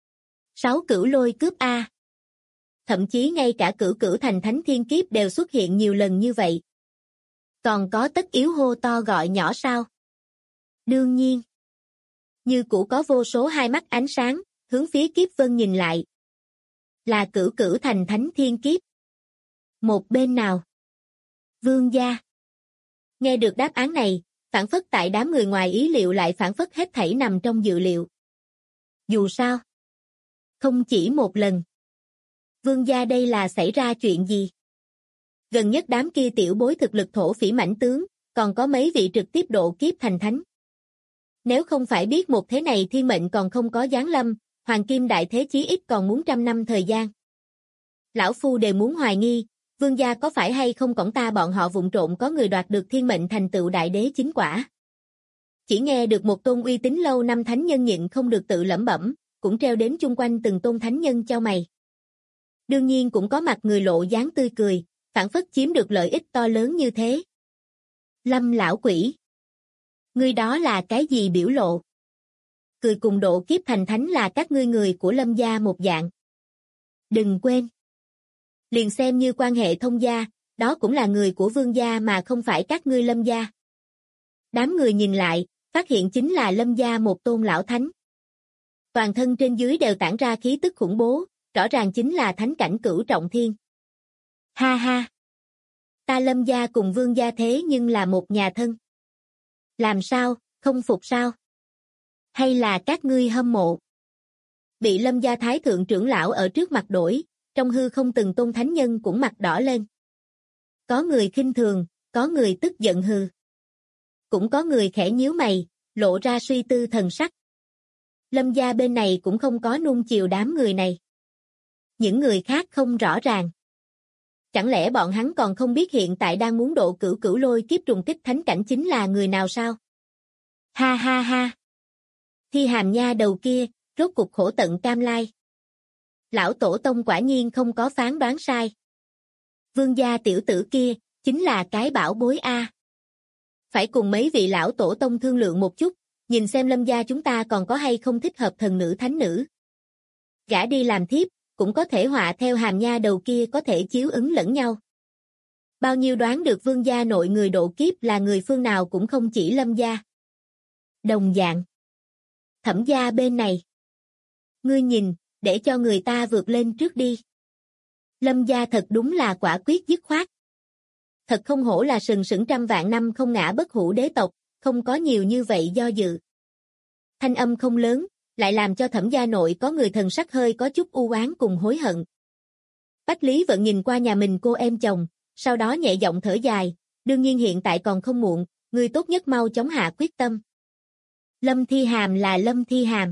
6 cửu lôi cướp A? Thậm chí ngay cả cửu cửu thành thánh thiên kiếp đều xuất hiện nhiều lần như vậy. Còn có tất yếu hô to gọi nhỏ sao? Đương nhiên. Như cũ có vô số hai mắt ánh sáng, hướng phía kiếp vân nhìn lại. Là cửu cửu thành thánh thiên kiếp. Một bên nào? Vương gia. Nghe được đáp án này, phản phất tại đám người ngoài ý liệu lại phản phất hết thảy nằm trong dự liệu. Dù sao, không chỉ một lần. Vương gia đây là xảy ra chuyện gì? Gần nhất đám kia tiểu bối thực lực thổ phỉ mãnh tướng, còn có mấy vị trực tiếp độ kiếp thành thánh. Nếu không phải biết một thế này thiên mệnh còn không có giáng lâm, Hoàng Kim Đại Thế chí ít còn muốn 100 năm thời gian. Lão Phu đều muốn hoài nghi, vương gia có phải hay không cõng ta bọn họ vụng trộn có người đoạt được thiên mệnh thành tựu đại đế chính quả. Chỉ nghe được một tôn uy tín lâu năm thánh nhân nhịn không được tự lẩm bẩm, cũng treo đến chung quanh từng tôn thánh nhân chau mày. Đương nhiên cũng có mặt người lộ dáng tươi cười, phảng phất chiếm được lợi ích to lớn như thế. Lâm lão quỷ. Ngươi đó là cái gì biểu lộ? Cười cùng độ kiếp thành thánh là các ngươi người của Lâm gia một dạng. Đừng quên. Liền xem như quan hệ thông gia, đó cũng là người của vương gia mà không phải các ngươi Lâm gia. Đám người nhìn lại, phát hiện chính là Lâm gia một tôn lão thánh. Toàn thân trên dưới đều tản ra khí tức khủng bố, rõ ràng chính là thánh cảnh cửu trọng thiên. Ha ha! Ta Lâm gia cùng vương gia thế nhưng là một nhà thân. Làm sao, không phục sao? Hay là các ngươi hâm mộ? Bị Lâm gia thái thượng trưởng lão ở trước mặt đổi, trong hư không từng tôn thánh nhân cũng mặt đỏ lên. Có người khinh thường, có người tức giận hừ. Cũng có người khẽ nhíu mày, lộ ra suy tư thần sắc. Lâm gia bên này cũng không có nuông chiều đám người này. Những người khác không rõ ràng. Chẳng lẽ bọn hắn còn không biết hiện tại đang muốn độ cửu cửu lôi kiếp trùng kích thánh cảnh chính là người nào sao? Ha ha ha! Thi Hàm nha đầu kia, rốt cục khổ tận cam lai. Lão tổ tông quả nhiên không có phán đoán sai. Vương gia tiểu tử kia, chính là cái bảo bối a. Phải cùng mấy vị lão tổ tông thương lượng một chút, nhìn xem Lâm gia chúng ta còn có hay không thích hợp thần nữ thánh nữ. Gả đi làm thiếp, cũng có thể họa theo Hàm nha đầu kia có thể chiếu ứng lẫn nhau. Bao nhiêu đoán được vương gia nội người độ kiếp là người phương nào cũng không chỉ Lâm gia. Đồng dạng. Thẩm gia bên này. Ngươi nhìn, để cho người ta vượt lên trước đi. Lâm gia thật đúng là quả quyết dứt khoát. Thật không hổ là sừng sững trăm vạn năm không ngã bất hủ đế tộc, không có nhiều như vậy do dự. Thanh âm không lớn, lại làm cho Thẩm gia nội có người thần sắc hơi có chút u oán cùng hối hận. Bách Lý Vận nhìn qua nhà mình cô em chồng, sau đó nhẹ giọng thở dài, đương nhiên hiện tại còn không muộn, người tốt nhất mau chóng hạ quyết tâm. Lâm Thi Hàm là Lâm Thi Hàm.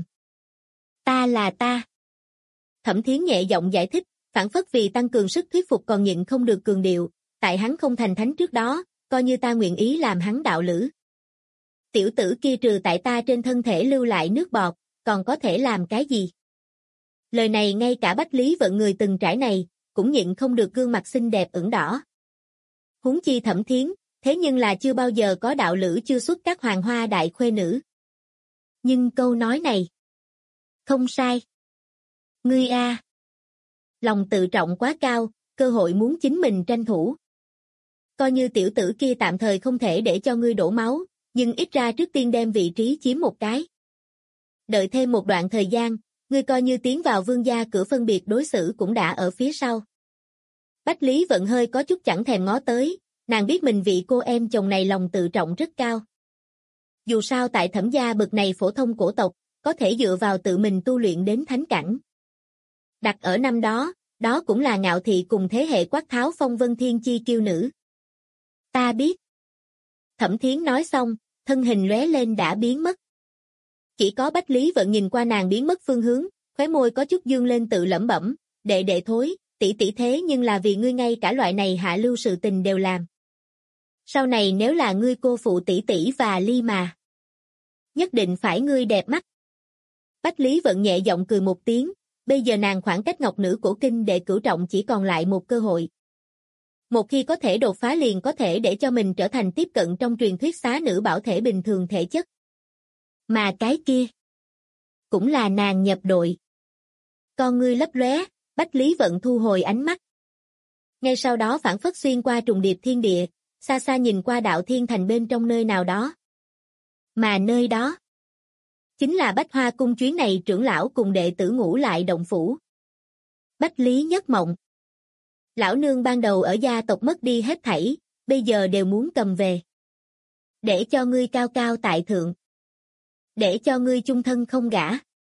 Ta là ta. Thẩm Thiến nhẹ giọng giải thích, phản phất vì tăng cường sức thuyết phục còn nhịn không được cường điệu, tại hắn không thành thánh trước đó, coi như ta nguyện ý làm hắn đạo lữ. Tiểu tử kia trừ tại ta trên thân thể lưu lại nước bọt, còn có thể làm cái gì? Lời này ngay cả Bách Lý Vận người từng trải này, cũng nhịn không được gương mặt xinh đẹp ửng đỏ. Huống chi Thẩm Thiến, thế nhưng là chưa bao giờ có đạo lữ chưa xuất các hoàng hoa đại khuê nữ. Nhưng câu nói này, không sai. Ngươi a, lòng tự trọng quá cao, cơ hội muốn chính mình tranh thủ. Coi như tiểu tử kia tạm thời không thể để cho ngươi đổ máu, nhưng ít ra trước tiên đem vị trí chiếm một cái. Đợi thêm một đoạn thời gian, ngươi coi như tiến vào vương gia cửa phân biệt đối xử cũng đã ở phía sau. Bách Lý Vận hơi có chút chẳng thèm ngó tới, nàng biết mình vị cô em chồng này lòng tự trọng rất cao. Dù sao tại Thẩm gia bậc này phổ thông cổ tộc, có thể dựa vào tự mình tu luyện đến thánh cảnh. Đặt ở năm đó, đó cũng là ngạo thị cùng thế hệ quát tháo phong vân thiên chi kiêu nữ. Ta biết. Thẩm Thiến nói xong, thân hình lóe lên đã biến mất. Chỉ có Bách Lý Vận nhìn qua nàng biến mất phương hướng, khóe môi có chút dương lên tự lẩm bẩm, đệ đệ thối, tỷ tỷ thế nhưng là vì ngươi ngay cả loại này hạ lưu sự tình đều làm. Sau này nếu là ngươi cô phụ tỷ tỷ và ly mà, nhất định phải ngươi đẹp mắt. Bách Lý Vận nhẹ giọng cười một tiếng, bây giờ nàng khoảng cách ngọc nữ cổ kinh đệ cửu trọng chỉ còn lại một cơ hội. Một khi có thể đột phá liền có thể để cho mình trở thành tiếp cận trong truyền thuyết xá nữ bảo thể bình thường thể chất. Mà cái kia, cũng là nàng nhập đội. Con ngươi lấp lóe, Bách Lý Vận thu hồi ánh mắt. Ngay sau đó phảng phất xuyên qua trùng điệp thiên địa, xa xa nhìn qua đạo thiên thành bên trong nơi nào đó. Mà nơi đó, chính là Bách Hoa cung chuyến này trưởng lão cùng đệ tử ngủ lại động phủ. Bách Lý Nhất Mộng. Lão nương ban đầu ở gia tộc mất đi hết thảy, bây giờ đều muốn cầm về. Để cho ngươi cao cao tại thượng. Để cho ngươi chung thân không gả.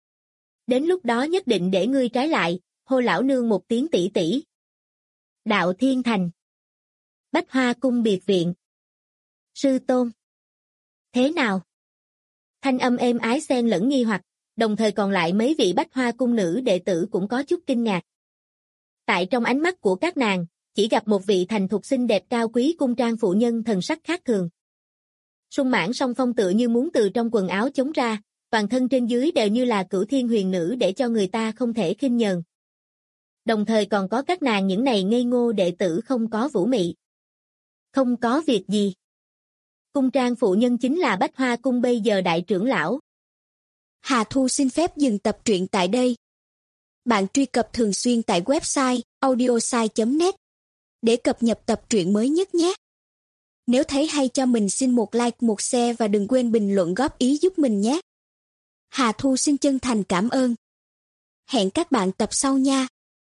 Đến lúc đó nhất định để ngươi trái lại, hô lão nương một tiếng tỷ tỷ. Đạo Thiên Thành. Bách Hoa cung biệt viện. Sư tôn. Thế nào? Thanh âm êm ái xen lẫn nghi hoặc, đồng thời còn lại mấy vị Bách Hoa cung nữ đệ tử cũng có chút kinh ngạc. Tại trong ánh mắt của các nàng, chỉ gặp một vị thành thục xinh đẹp cao quý cung trang phụ nhân thần sắc khác thường. Sung mãn song phong tựa như muốn từ trong quần áo chống ra, toàn thân trên dưới đều như là cửu thiên huyền nữ để cho người ta không thể khinh nhờn. Đồng thời còn có các nàng những này ngây ngô đệ tử không có vũ mị. Không có việc gì. Cung trang phụ nhân chính là Bách Hoa cung bây giờ đại trưởng lão. Hà Thu xin phép dừng tập truyện tại đây. Bạn truy cập thường xuyên tại website audiosai.net để cập nhật tập truyện mới nhất nhé. Nếu thấy hay cho mình xin một like, một share và đừng quên bình luận góp ý giúp mình nhé. Hà Thu xin chân thành cảm ơn. Hẹn các bạn tập sau nha.